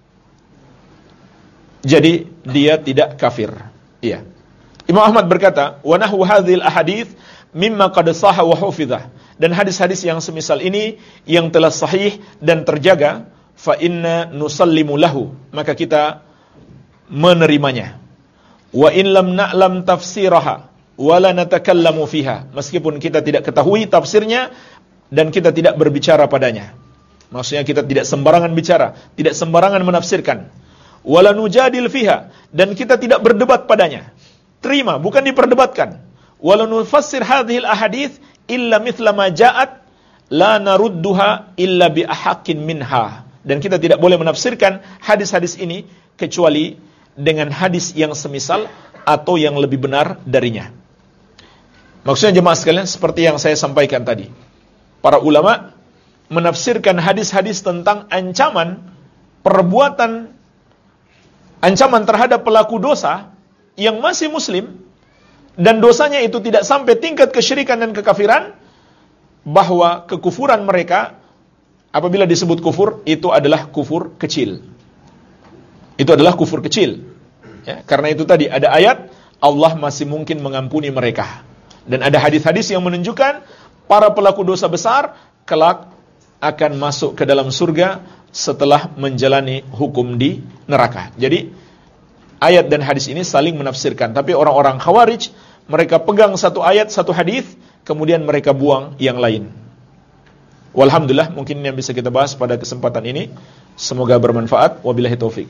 Jadi dia tidak kafir. Iya. Imam Ahmad berkata, "Wa nahwu hadhil ahadits mimma qad sahha wa hufidhah." Dan hadis-hadis yang semisal ini yang telah sahih dan terjaga, fa inna nusallimu lahu, maka kita menerimanya. Wa in lam na'lam tafsiraha wa la natakallamu fiha, meskipun kita tidak ketahui tafsirnya dan kita tidak berbicara padanya. Maksudnya kita tidak sembarangan bicara, tidak sembarangan menafsirkan. Wa la nujadil fiha, dan kita tidak berdebat padanya. Terima, bukan diperdebatkan. Wa la nufassir hadhil ahadits illa mithla ma ja'at la narudduha illa bi ahaqqin minha. Dan kita tidak boleh menafsirkan hadis-hadis ini kecuali dengan hadis yang semisal atau yang lebih benar darinya. Maksudnya jemaah sekalian, seperti yang saya sampaikan tadi, para ulama menafsirkan hadis-hadis tentang ancaman perbuatan, ancaman terhadap pelaku dosa yang masih muslim dan dosanya itu tidak sampai tingkat kesyirikan dan kekafiran, bahwa kekufuran mereka apabila disebut kufur itu adalah kufur kecil. Itu adalah kufur kecil. Ya, karena itu tadi ada ayat Allah masih mungkin mengampuni mereka. Dan ada hadis-hadis yang menunjukkan para pelaku dosa besar kelak akan masuk ke dalam surga setelah menjalani hukum di neraka. Jadi ayat dan hadis ini saling menafsirkan. Tapi orang-orang Khawarij mereka pegang satu ayat, satu hadis, kemudian mereka buang yang lain. Walhamdulillah, mungkin yang bisa kita bahas pada kesempatan ini. Semoga bermanfaat. Wabillahi taufik.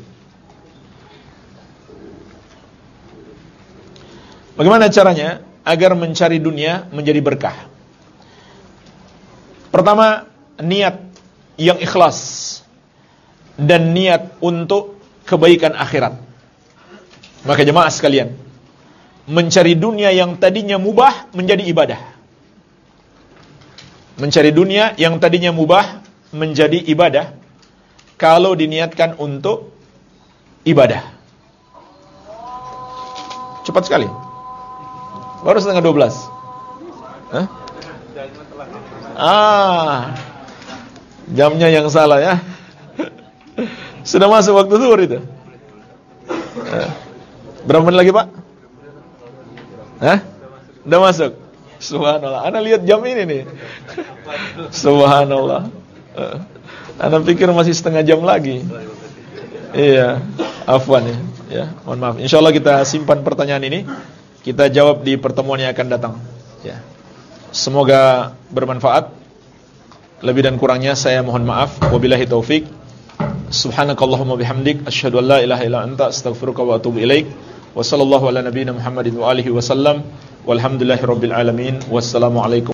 Bagaimana caranya agar mencari dunia menjadi berkah? Pertama, niat yang ikhlas dan niat untuk kebaikan akhirat. Maka jemaah sekalian, mencari dunia yang tadinya mubah menjadi ibadah. Mencari dunia yang tadinya mubah menjadi ibadah kalau diniatkan untuk ibadah. Cepat sekali. Baru setengah dua belas. Hah? Ah, jamnya yang salah ya. Sudah masuk waktu zuhur itu. Berapa menit lagi Pak? Hah? Sudah masuk. Subhanallah. Ana lihat jam ini nih. Subhanallah. Ana pikir masih setengah jam lagi. Iya, afwan ya. Ya, mohon maaf. Insyaallah kita simpan pertanyaan ini. Kita jawab di pertemuan yang akan datang. Ya. Semoga bermanfaat. Lebih dan kurangnya saya mohon maaf. Wabillahi taufik. Subhanakallahumma bihamdik asyhadu an la ilaha illa anta astaghfiruka wa atubu ilaik. Wa sallallahu ala nabiyyina Muhammadin wa alihi wasallam. Walhamdulillahirabbil alamin. Wassalamu alaikum.